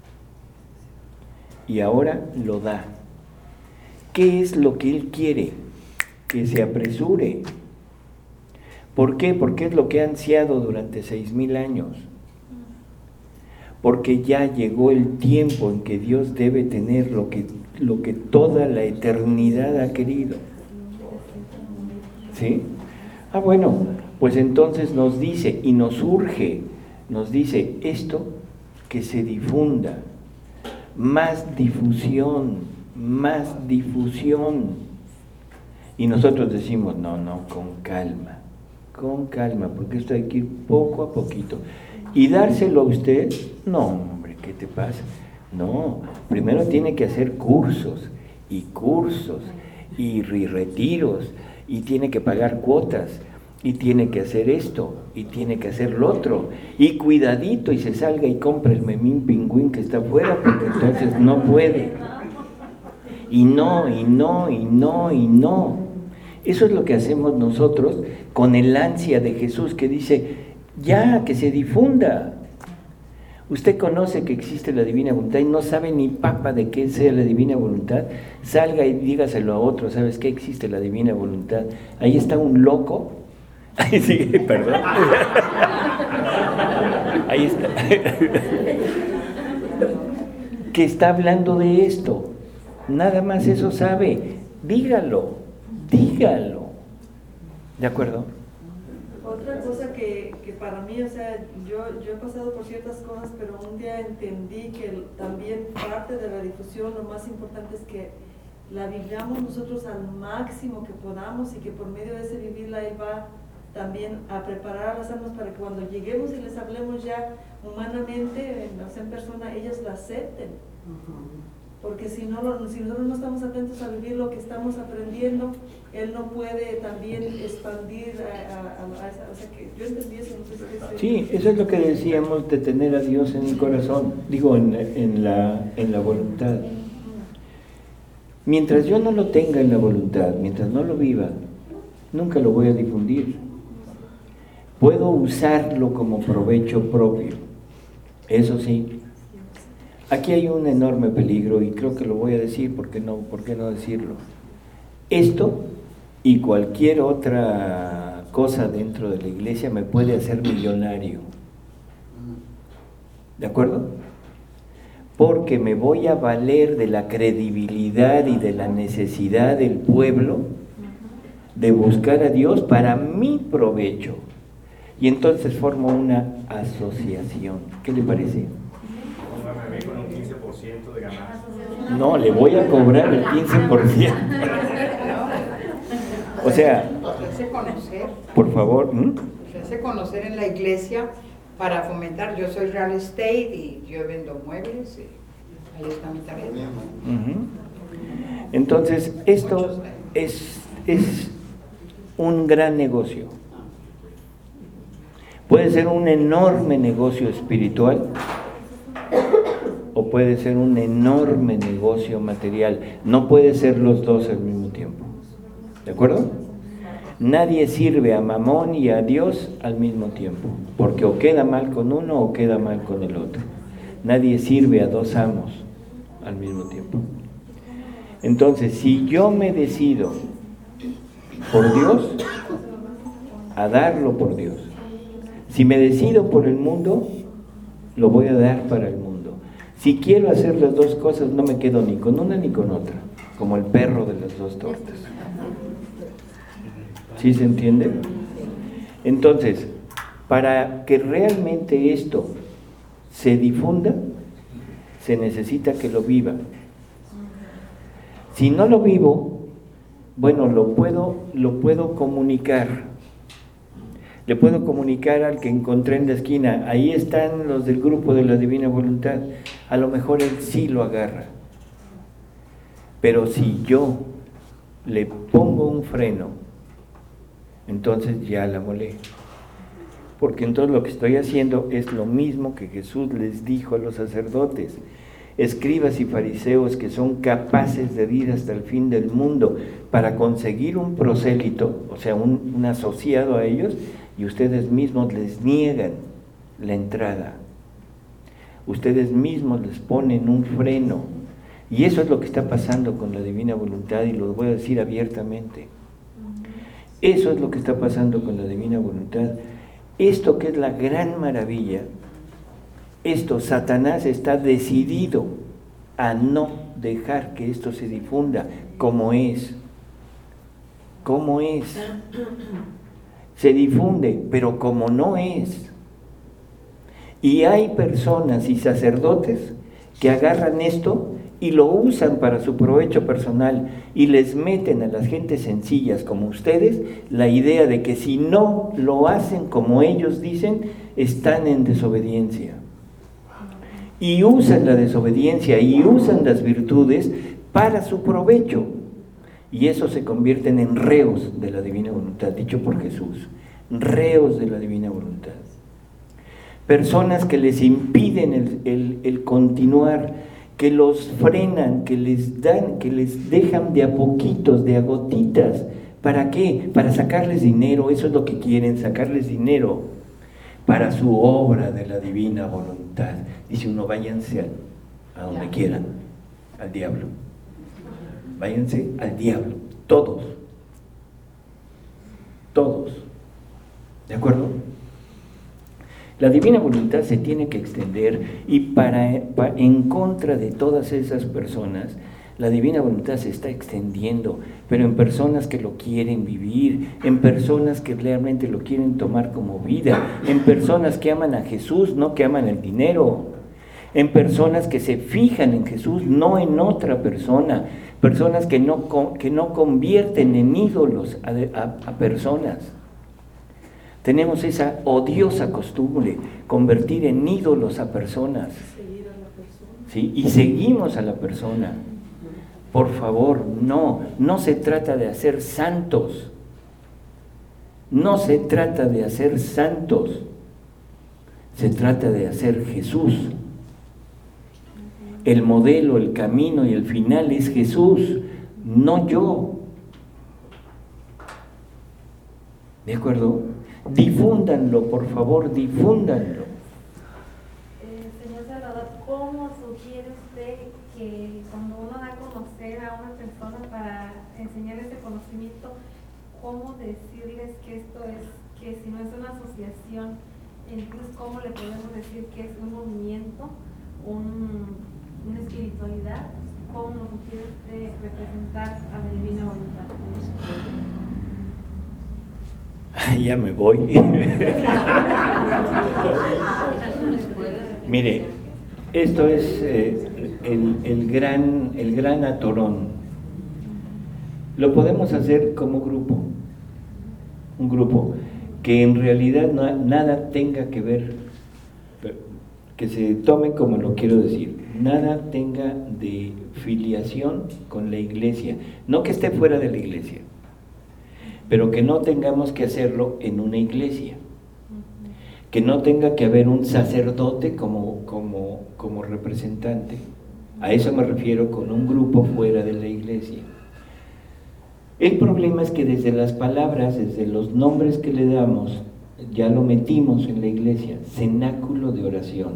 Y ahora lo da. ¿Qué es lo que Él quiere? Que se apresure. ¿Por qué? Porque es lo que ha ansiado durante seis mil años. Porque ya llegó el tiempo en que Dios debe tener lo que, lo que toda la eternidad ha querido. ¿Sí? Ah, bueno, pues entonces nos dice y nos urge, nos dice esto que se difunda, más difusión, más difusión. Y nosotros decimos, no, no, con calma, con calma, porque esto hay que ir poco a poquito. ¿Y dárselo a usted? No, hombre, ¿qué te pasa? No, primero tiene que hacer cursos y cursos y retiros y tiene que pagar cuotas y tiene que hacer esto y tiene que hacer lo otro y cuidadito y se salga y compre el memín pingüín que está afuera porque entonces no puede y no, y no, y no, y no. Eso es lo que hacemos nosotros con el ansia de Jesús que dice, ya, que se difunda. Usted conoce que existe la divina voluntad y no sabe ni papa de qué sea la divina voluntad, salga y dígaselo a otro, ¿sabes qué? Existe la divina voluntad. Ahí está un loco, sí, perdón, ahí está, que está hablando de esto, nada más eso sabe, dígalo, dígalo, ¿de acuerdo? Otra cosa que, que para mí, o sea, yo, yo he pasado por ciertas cosas, pero un día entendí que el, también parte de la difusión, lo más importante es que la vivamos nosotros al máximo que podamos y que por medio de ese vivirla Él va también a preparar a las almas para que cuando lleguemos y les hablemos ya humanamente, o sea, en persona, ellas la acepten. Porque si, no, si nosotros no estamos atentos a vivir lo que estamos aprendiendo, Él no puede también expandir a, a, a, a esa, o sea que yo entendí eso, no sé si es... Sí, eso es lo que decíamos de tener a Dios en el corazón, digo, en, en, la, en la voluntad. Mientras yo no lo tenga en la voluntad, mientras no lo viva, nunca lo voy a difundir. Puedo usarlo como provecho propio, eso sí. Aquí hay un enorme peligro y creo que lo voy a decir, porque no, ¿por qué no decirlo? Esto y cualquier otra cosa dentro de la iglesia me puede hacer millonario. ¿De acuerdo? Porque me voy a valer de la credibilidad y de la necesidad del pueblo de buscar a Dios para mi provecho. Y entonces formo una asociación. ¿Qué le parece? Con un quince por ciento de ganancia. No, le voy a cobrar el quince por ciento. O sea, Se hace conocer, por favor. ¿Mm? se hace conocer en la iglesia para fomentar. Yo soy real estate y yo vendo muebles y ahí está mi talento. Uh-huh. Entonces, esto es, es un gran negocio. Puede ser un enorme negocio espiritual o puede ser un enorme negocio material. No puede ser los dos al mismo tiempo. ¿De acuerdo? Nadie sirve a Mamón y a Dios al mismo tiempo, porque o queda mal con uno o queda mal con el otro. Nadie sirve a dos amos al mismo tiempo. Entonces, si yo me decido por Dios, a darlo por Dios. Si me decido por el mundo, lo voy a dar para el mundo. Si quiero hacer las dos cosas, no me quedo ni con una ni con otra, como el perro de las dos tortas. ¿Sí se entiende? Entonces, para que realmente esto se difunda, se necesita que lo viva. Si no lo vivo, bueno, lo puedo, lo puedo comunicar. Le puedo comunicar al que encontré en la esquina, ahí están los del grupo de la Divina Voluntad, a lo mejor él sí lo agarra. Pero si yo le pongo un freno, entonces ya la molé. Porque entonces lo que estoy haciendo es lo mismo que Jesús les dijo a los sacerdotes: escribas y fariseos que son capaces de ir hasta el fin del mundo para conseguir un prosélito, o sea, un, un asociado a ellos, y ustedes mismos les niegan la entrada. Ustedes mismos les ponen un freno. Y eso es lo que está pasando con la Divina Voluntad, y lo voy a decir abiertamente. Eso es lo que está pasando con la Divina Voluntad. Esto que es la gran maravilla, esto, Satanás está decidido a no dejar que esto se difunda como es. Como es. Se difunde, pero como no es. Y hay personas y sacerdotes que agarran esto y lo usan para su provecho personal y les meten a las gentes sencillas como ustedes la idea de que si no lo hacen como ellos dicen, están en desobediencia. y usan la desobediencia y usan las virtudes para su provecho. Y eso se convierten en reos de la divina voluntad, dicho por Jesús, reos de la divina voluntad. Personas que les impiden el, el, el continuar, que los frenan, que les dan, que les dejan de a poquitos, de a gotitas. ¿Para qué? Para sacarles dinero, eso es lo que quieren, sacarles dinero para su obra de la divina voluntad. Dice uno, váyanse a, a donde quieran, al diablo. Váyanse al diablo, todos. Todos. ¿De acuerdo? La divina voluntad se tiene que extender y para, para en contra de todas esas personas, la divina voluntad se está extendiendo, pero en personas que lo quieren vivir, en personas que realmente lo quieren tomar como vida, en personas que aman a Jesús, no que aman el dinero, en personas que se fijan en Jesús, no en otra persona, personas que no, que no convierten en ídolos a, a, a personas. Tenemos esa odiosa costumbre, convertir en ídolos a personas. ¿Sí? Y seguimos a la persona. Por favor, no, no se trata de hacer santos. No se trata de hacer santos. Se trata de hacer Jesús. El modelo, el camino y el final es Jesús, no yo. ¿De acuerdo? Difúndanlo, por favor, difúndanlo. Eh, señor Salvador, ¿cómo sugiere usted que cuando uno da a conocer a una persona para enseñar ese conocimiento, cómo decirles que esto es, que si no es una asociación, entonces cómo le podemos decir que es un movimiento, un, una espiritualidad? ¿Cómo nos sugiere usted representar a la divina voluntad? Ya me voy. Mire, esto es eh, el, el, gran, el gran atorón. Lo podemos hacer como grupo, un grupo que en realidad no, nada tenga que ver, que se tome como lo quiero decir, nada tenga de filiación con la iglesia, no que esté fuera de la iglesia, pero que no tengamos que hacerlo en una iglesia, que no tenga que haber un sacerdote como, como, como representante. A eso me refiero con un grupo fuera de la iglesia. El problema es que desde las palabras, desde los nombres que le damos, ya lo metimos en la iglesia, cenáculo de oración.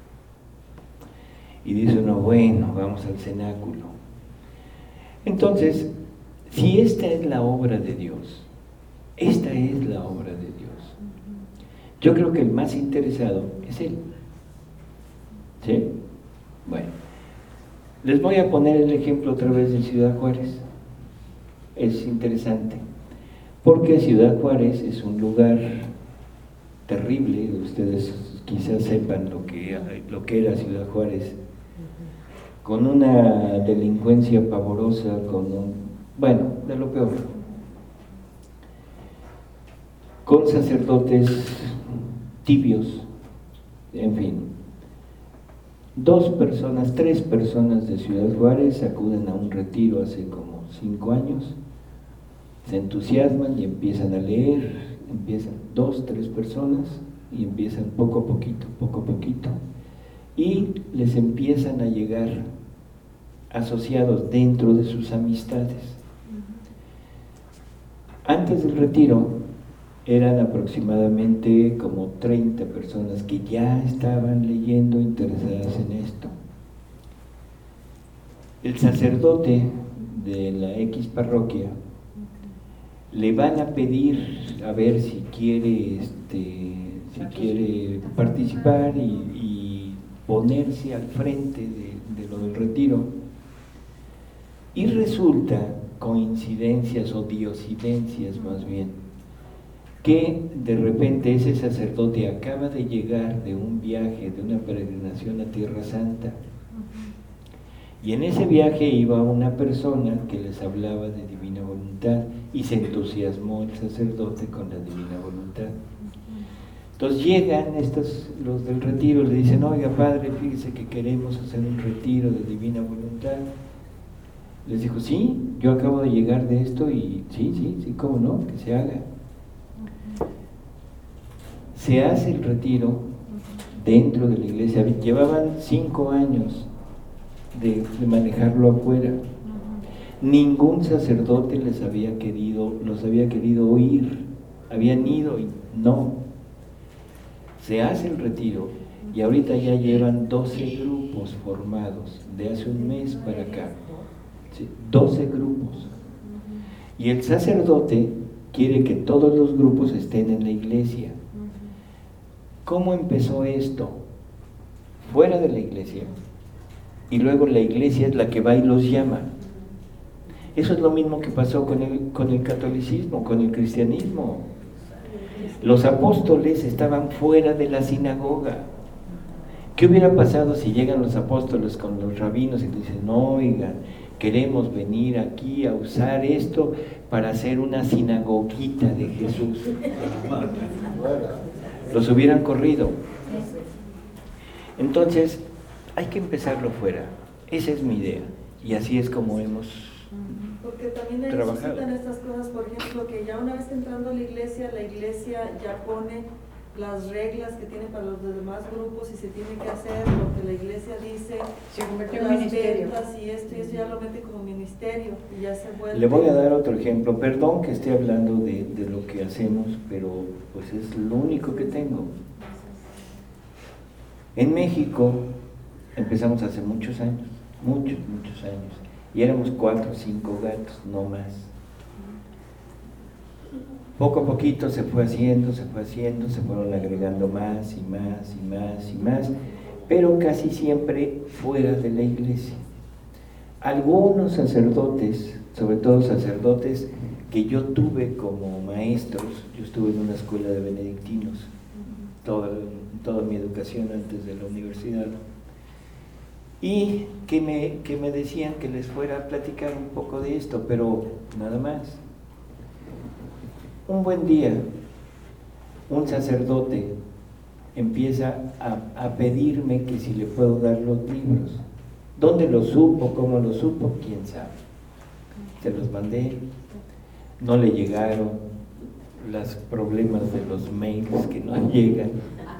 Y dice uno, bueno, vamos al cenáculo. Entonces, si esta es la obra de Dios, esta es la obra de Dios, yo creo que el más interesado es Él. ¿Sí? Bueno, les voy a poner el ejemplo otra vez de Ciudad Juárez. Es interesante, porque Ciudad Juárez es un lugar terrible. Ustedes quizás sepan lo que, lo que era Ciudad Juárez, con una delincuencia pavorosa, con un, bueno, de lo peor, con sacerdotes tibios, en fin. Dos personas, tres personas de Ciudad Juárez acuden a un retiro hace como cinco años, se entusiasman y empiezan a leer, empiezan dos, tres personas y empiezan poco a poquito, poco a poquito, y les empiezan a llegar asociados dentro de sus amistades. Antes del retiro eran aproximadamente como treinta personas que ya estaban leyendo, interesadas en esto. El sacerdote de la X parroquia le van a pedir a ver si quiere, este, si quiere participar y, y ponerse al frente de, de lo del retiro. Y resulta, coincidencias o diosidencias más bien, que de repente ese sacerdote acaba de llegar de un viaje, de una peregrinación a Tierra Santa, y en ese viaje iba una persona que les hablaba de divina voluntad y se entusiasmó el sacerdote con la divina voluntad. Entonces llegan estos, los del retiro, le dicen, oiga padre, fíjese que queremos hacer un retiro de divina voluntad. Les dijo, sí, yo acabo de llegar de esto y sí, sí, sí, cómo no, que se haga. Se hace el retiro dentro de la iglesia. Llevaban cinco años de, de manejarlo afuera. Ningún sacerdote les había querido, los había querido oír. Habían ido y no. Se hace el retiro y ahorita ya llevan doce grupos formados de hace un mes para acá. ¿Sí? doce grupos. Y el sacerdote quiere que todos los grupos estén en la iglesia. ¿Cómo empezó esto? Fuera de la iglesia. Y luego la iglesia es la que va y los llama. Eso es lo mismo que pasó con el, con el catolicismo, con el cristianismo. Los apóstoles estaban fuera de la sinagoga. ¿Qué hubiera pasado si llegan los apóstoles con los rabinos y dicen, oigan, queremos venir aquí a usar esto para hacer una sinagoguita de Jesús? Los hubieran corrido. Entonces, hay que empezarlo fuera. Esa es mi idea. Y así es como hemos Porque también necesitan estas cosas, por ejemplo, que ya una vez entrando a la iglesia, la iglesia ya pone las reglas que tiene para los demás grupos y se tiene que hacer lo que la iglesia dice, se convirtió en las ministerio. ventas y esto y eso ya lo mete como ministerio y ya se vuelve. Le voy a dar otro ejemplo, perdón que esté hablando de, de lo que hacemos, pero pues es lo único que tengo. En México empezamos hace muchos años, muchos, muchos años, y éramos cuatro o cinco gatos, no más. Poco a poquito se fue haciendo, se fue haciendo, se fueron agregando más y más y más y más, pero casi siempre fuera de la iglesia. Algunos sacerdotes, sobre todo sacerdotes que yo tuve como maestros, yo estuve en una escuela de benedictinos, toda, toda mi educación antes de la universidad, y que me, que me decían que les fuera a platicar un poco de esto, pero nada más. Un buen día, un sacerdote empieza a, a pedirme que si le puedo dar los libros. ¿Dónde lo supo? ¿Cómo lo supo? ¿Quién sabe? Se los mandé, no le llegaron, los problemas de los mails que no llegan,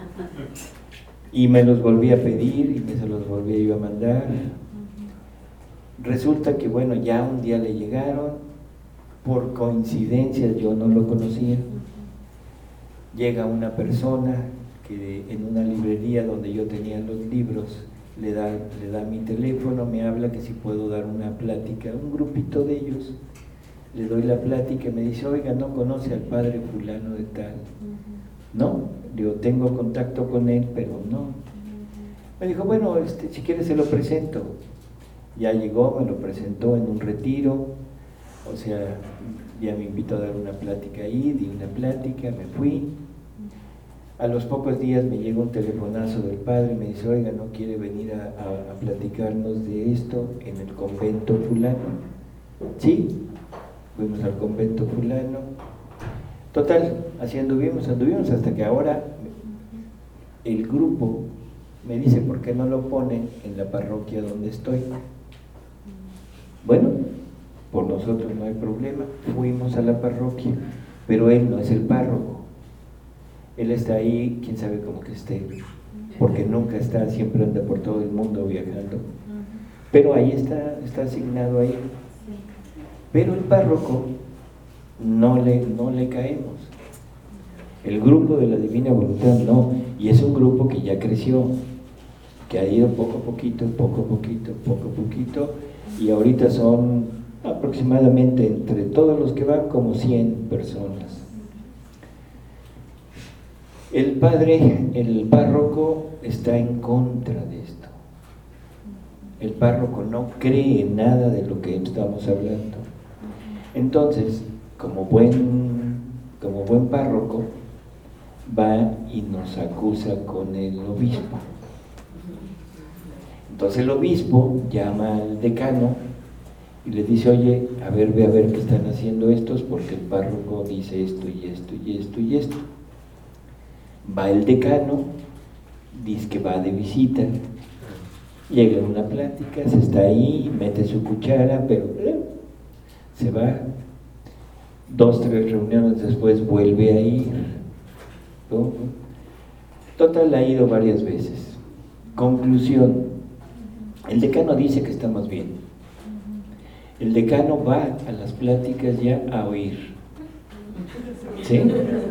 y me los volví a pedir y me se los volví yo a mandar. Resulta que bueno, ya un día le llegaron. Por coincidencia yo no lo conocía. Llega una persona que en una librería donde yo tenía los libros, le da, le da mi teléfono, me habla que si puedo dar una plática, un grupito de ellos. Le doy la plática y me dice, oiga, ¿no conoce al padre fulano de tal? No, digo, tengo contacto con él, pero no. Me dijo, bueno, este, si quiere se lo presento. Ya llegó, me lo presentó en un retiro. O sea, ya me invitó a dar una plática ahí, di una plática, me fui. A los pocos días me llega un telefonazo del padre y me dice, oiga, ¿no quiere venir a, a, a platicarnos de esto en el convento fulano? Sí, fuimos al convento fulano. Total, así anduvimos, anduvimos hasta que ahora el grupo me dice, ¿por qué no lo ponen en la parroquia donde estoy? Bueno, por nosotros no hay problema, fuimos a la parroquia, pero él no es el párroco, él está ahí, quién sabe cómo que esté, porque nunca está, siempre anda por todo el mundo viajando, pero ahí está, está asignado ahí, pero el párroco no le, no le caemos, el grupo de la Divina Voluntad no, y es un grupo que ya creció, que ha ido poco a poquito, poco a poquito, poco a poquito, y ahorita son aproximadamente entre todos los que van como cien personas. El padre, el párroco está en contra de esto. El párroco no cree en nada de lo que estamos hablando. Entonces, como buen, como buen párroco, va y nos acusa con el obispo. Entonces el obispo llama al decano y le dice, oye, a ver, ve a ver qué están haciendo estos, porque el párroco dice esto y esto y esto y esto. Va el decano, dice que va de visita, llega a una plática, se está ahí, mete su cuchara, pero eh, se va. Dos, tres reuniones después vuelve a ir. ¿No? Total, ha ido varias veces. Conclusión, el decano dice que estamos bien. El decano va a las pláticas ya a oír. ¿Sí?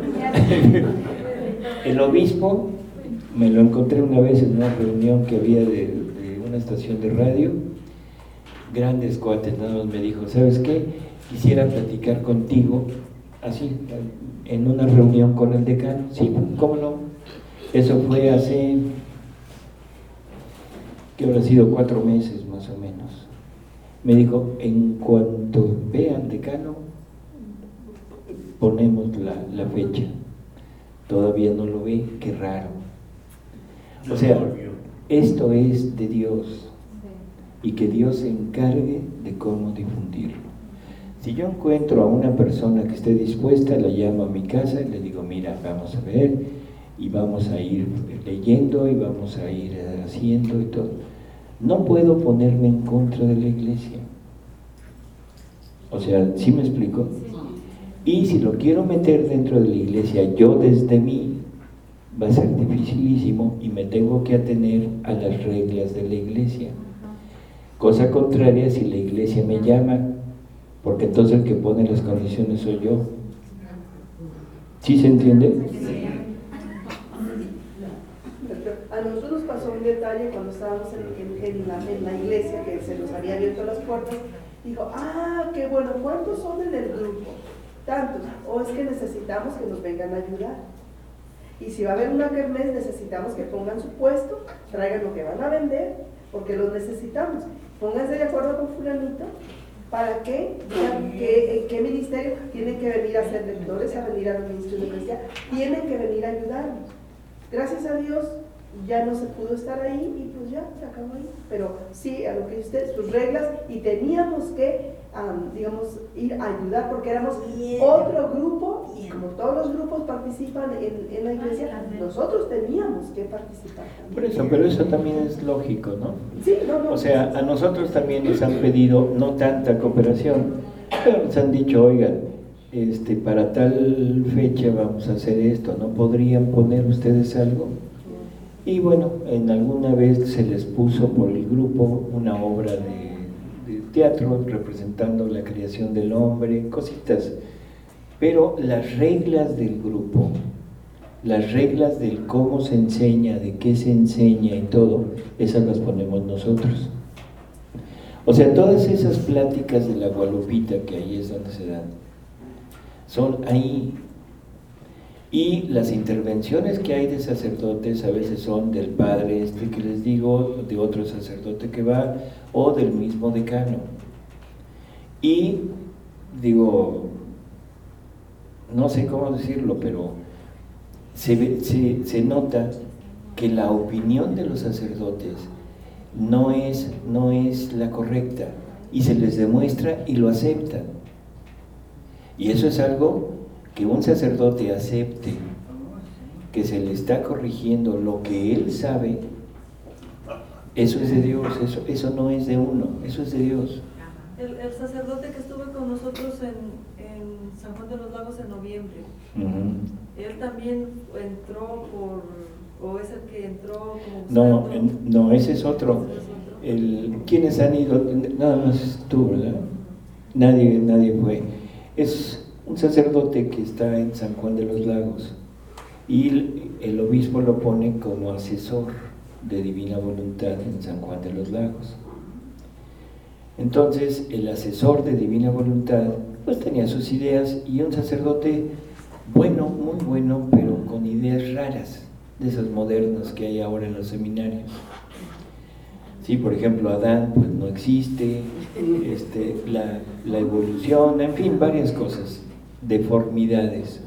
El obispo, me lo encontré una vez en una reunión que había de, de una estación de radio, grandes cuates, nada más me dijo, ¿sabes qué? Quisiera platicar contigo, así, en una reunión con el decano. Sí, ¿cómo no? Eso fue hace, que habrá sido cuatro meses más o menos. Me dijo, en cuanto vea al decano, ponemos la, la fecha. Todavía no lo ve, qué raro. O sea, esto es de Dios, y que Dios se encargue de cómo difundirlo. Si yo encuentro a una persona que esté dispuesta, la llamo a mi casa y le digo, mira, vamos a ver, y vamos a ir leyendo, y vamos a ir haciendo y todo. No puedo ponerme en contra de la iglesia. O sea, ¿sí me explico? Y si lo quiero meter dentro de la iglesia, yo desde mí, va a ser dificilísimo y me tengo que atener a las reglas de la iglesia. Cosa contraria si la iglesia me llama, porque entonces el que pone las condiciones soy yo. ¿Sí se entiende? A nosotros nos pasó un detalle cuando estábamos en, en, en, la, en la iglesia, que se nos había abierto las puertas. Dijo, ah, qué bueno, ¿cuántos son en el grupo? Tantos. O es que necesitamos que nos vengan a ayudar. Y si va a haber una kermés, necesitamos que pongan su puesto, traigan lo que van a vender, porque los necesitamos. Pónganse de acuerdo con fulanito, para que digan que, en qué ministerio tienen que venir a ser lectores, a venir a los ministerios de iglesia, tienen que venir a ayudarnos. Gracias a Dios ya no se pudo estar ahí y pues ya se acabó ahí. Pero sí, a lo que dice usted, sus reglas, y teníamos que, um, digamos, ir a ayudar porque éramos Bien. otro grupo, y como todos los grupos participan en, en la iglesia, nosotros teníamos que participar también. Por eso, pero eso también es lógico, ¿no? Sí, no, no. O sea, a nosotros también nos han pedido no tanta cooperación, pero nos han dicho, oigan, este, para tal fecha vamos a hacer esto, ¿no podrían poner ustedes algo? Y bueno, en alguna vez se les puso por el grupo una obra de, de teatro representando la creación del hombre, cositas. Pero las reglas del grupo, las reglas del cómo se enseña, de qué se enseña y todo, esas las ponemos nosotros. O sea, todas esas pláticas de la Guadalupita, que ahí es donde se dan, son ahí. Y las intervenciones que hay de sacerdotes a veces son del padre este que les digo, de otro sacerdote que va, o del mismo decano. Y digo, no sé cómo decirlo, pero se, ve, se, se nota que la opinión de los sacerdotes no es, no es la correcta, y se les demuestra y lo aceptan. Y eso es algo que un sacerdote acepte, que se le está corrigiendo lo que él sabe. Eso es de Dios, eso, eso no es de uno, eso es de Dios. El, el sacerdote que estuvo con nosotros en, en San Juan de los Lagos en noviembre, uh-huh. él también entró por, o es el que entró como no, en, no, ese es otro. El, ¿quiénes han ido? Nada más tú, ¿verdad? Nadie, nadie fue. Es un sacerdote que está en San Juan de los Lagos y el, el obispo lo pone como asesor de Divina Voluntad en San Juan de los Lagos. Entonces el asesor de Divina Voluntad pues tenía sus ideas, y un sacerdote bueno, muy bueno, pero con ideas raras, de esas modernas que hay ahora en los seminarios. Sí, por ejemplo, Adán pues no existe, este, la, la evolución, en fin, varias cosas, deformidades.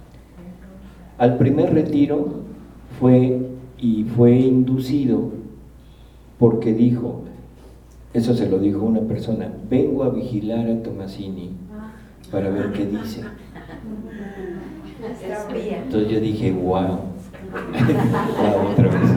Al primer retiro fue y fue inducido porque dijo, eso se lo dijo una persona, vengo a vigilar a Tomasini para ver qué dice. Entonces yo dije, wow, La otra vez.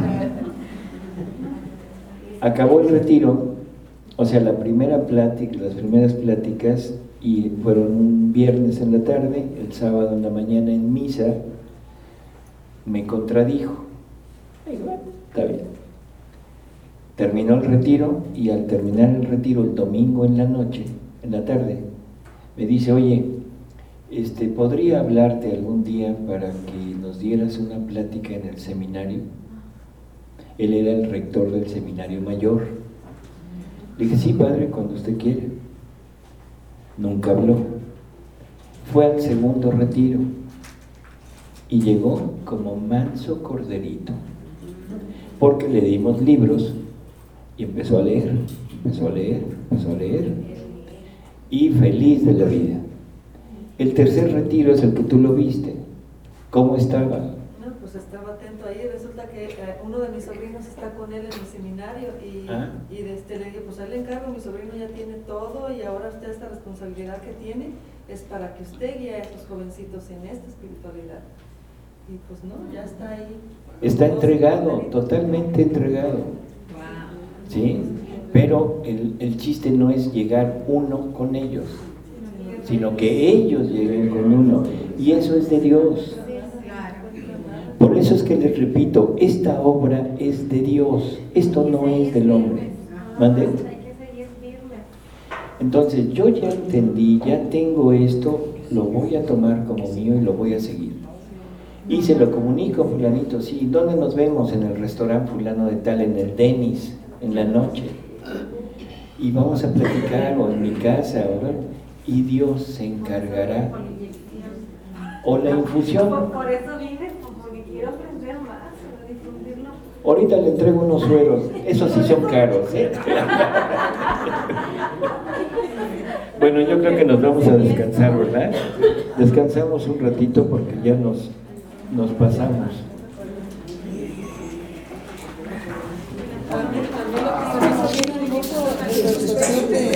Acabó el retiro, o sea, la primera plática, las primeras pláticas, y fueron un viernes en la tarde, el sábado en la mañana en misa, me contradijo. Y bueno, está bien. Terminó el retiro y al terminar el retiro el domingo en la noche, en la tarde, me dice, oye, este, ¿podría hablarte algún día para que nos dieras una plática en el seminario? Él era el rector del seminario mayor. Le dije, sí, padre, cuando usted quiera. Nunca habló. Fue al segundo retiro y llegó como manso corderito, porque le dimos libros y empezó a leer, empezó a leer, empezó a leer, y feliz de la vida. El tercer retiro es el que tú lo viste. ¿Cómo estaba? No, pues estaba atento ahí. Resulta que eh, uno de mis sobrinos está con él en el seminario y, ¿Ah? y de este, le dije, pues a él le encargo, mi sobrino ya tiene todo y ahora usted esta responsabilidad que tiene es para que usted guíe a estos jovencitos en esta espiritualidad. Y pues no, ya está ahí. Está entregado, totalmente entregado. ¿Sí? Pero el, el chiste no es llegar uno con ellos, sino que ellos lleguen con uno. Y eso es de Dios. Por eso es que les repito, esta obra es de Dios. Esto no es del hombre. ¿Mande? Entonces yo ya entendí, ya tengo esto, lo voy a tomar como mío y lo voy a seguir. Y se lo comunico, fulanito, sí, ¿dónde nos vemos? En el restaurante fulano de tal, en el Denis, en la noche. Y vamos a platicar, o en mi casa, ¿verdad? Y Dios se encargará. O la infusión. Por, por eso vine, porque quiero aprender más, difundirlo. Ahorita le entrego unos sueros, esos sí son caros, ¿eh? Bueno, yo creo que nos vamos a descansar, ¿verdad? Descansamos un ratito porque ya nos, nos pasamos. A mí, a mí lo que se me hizo bien hermoso,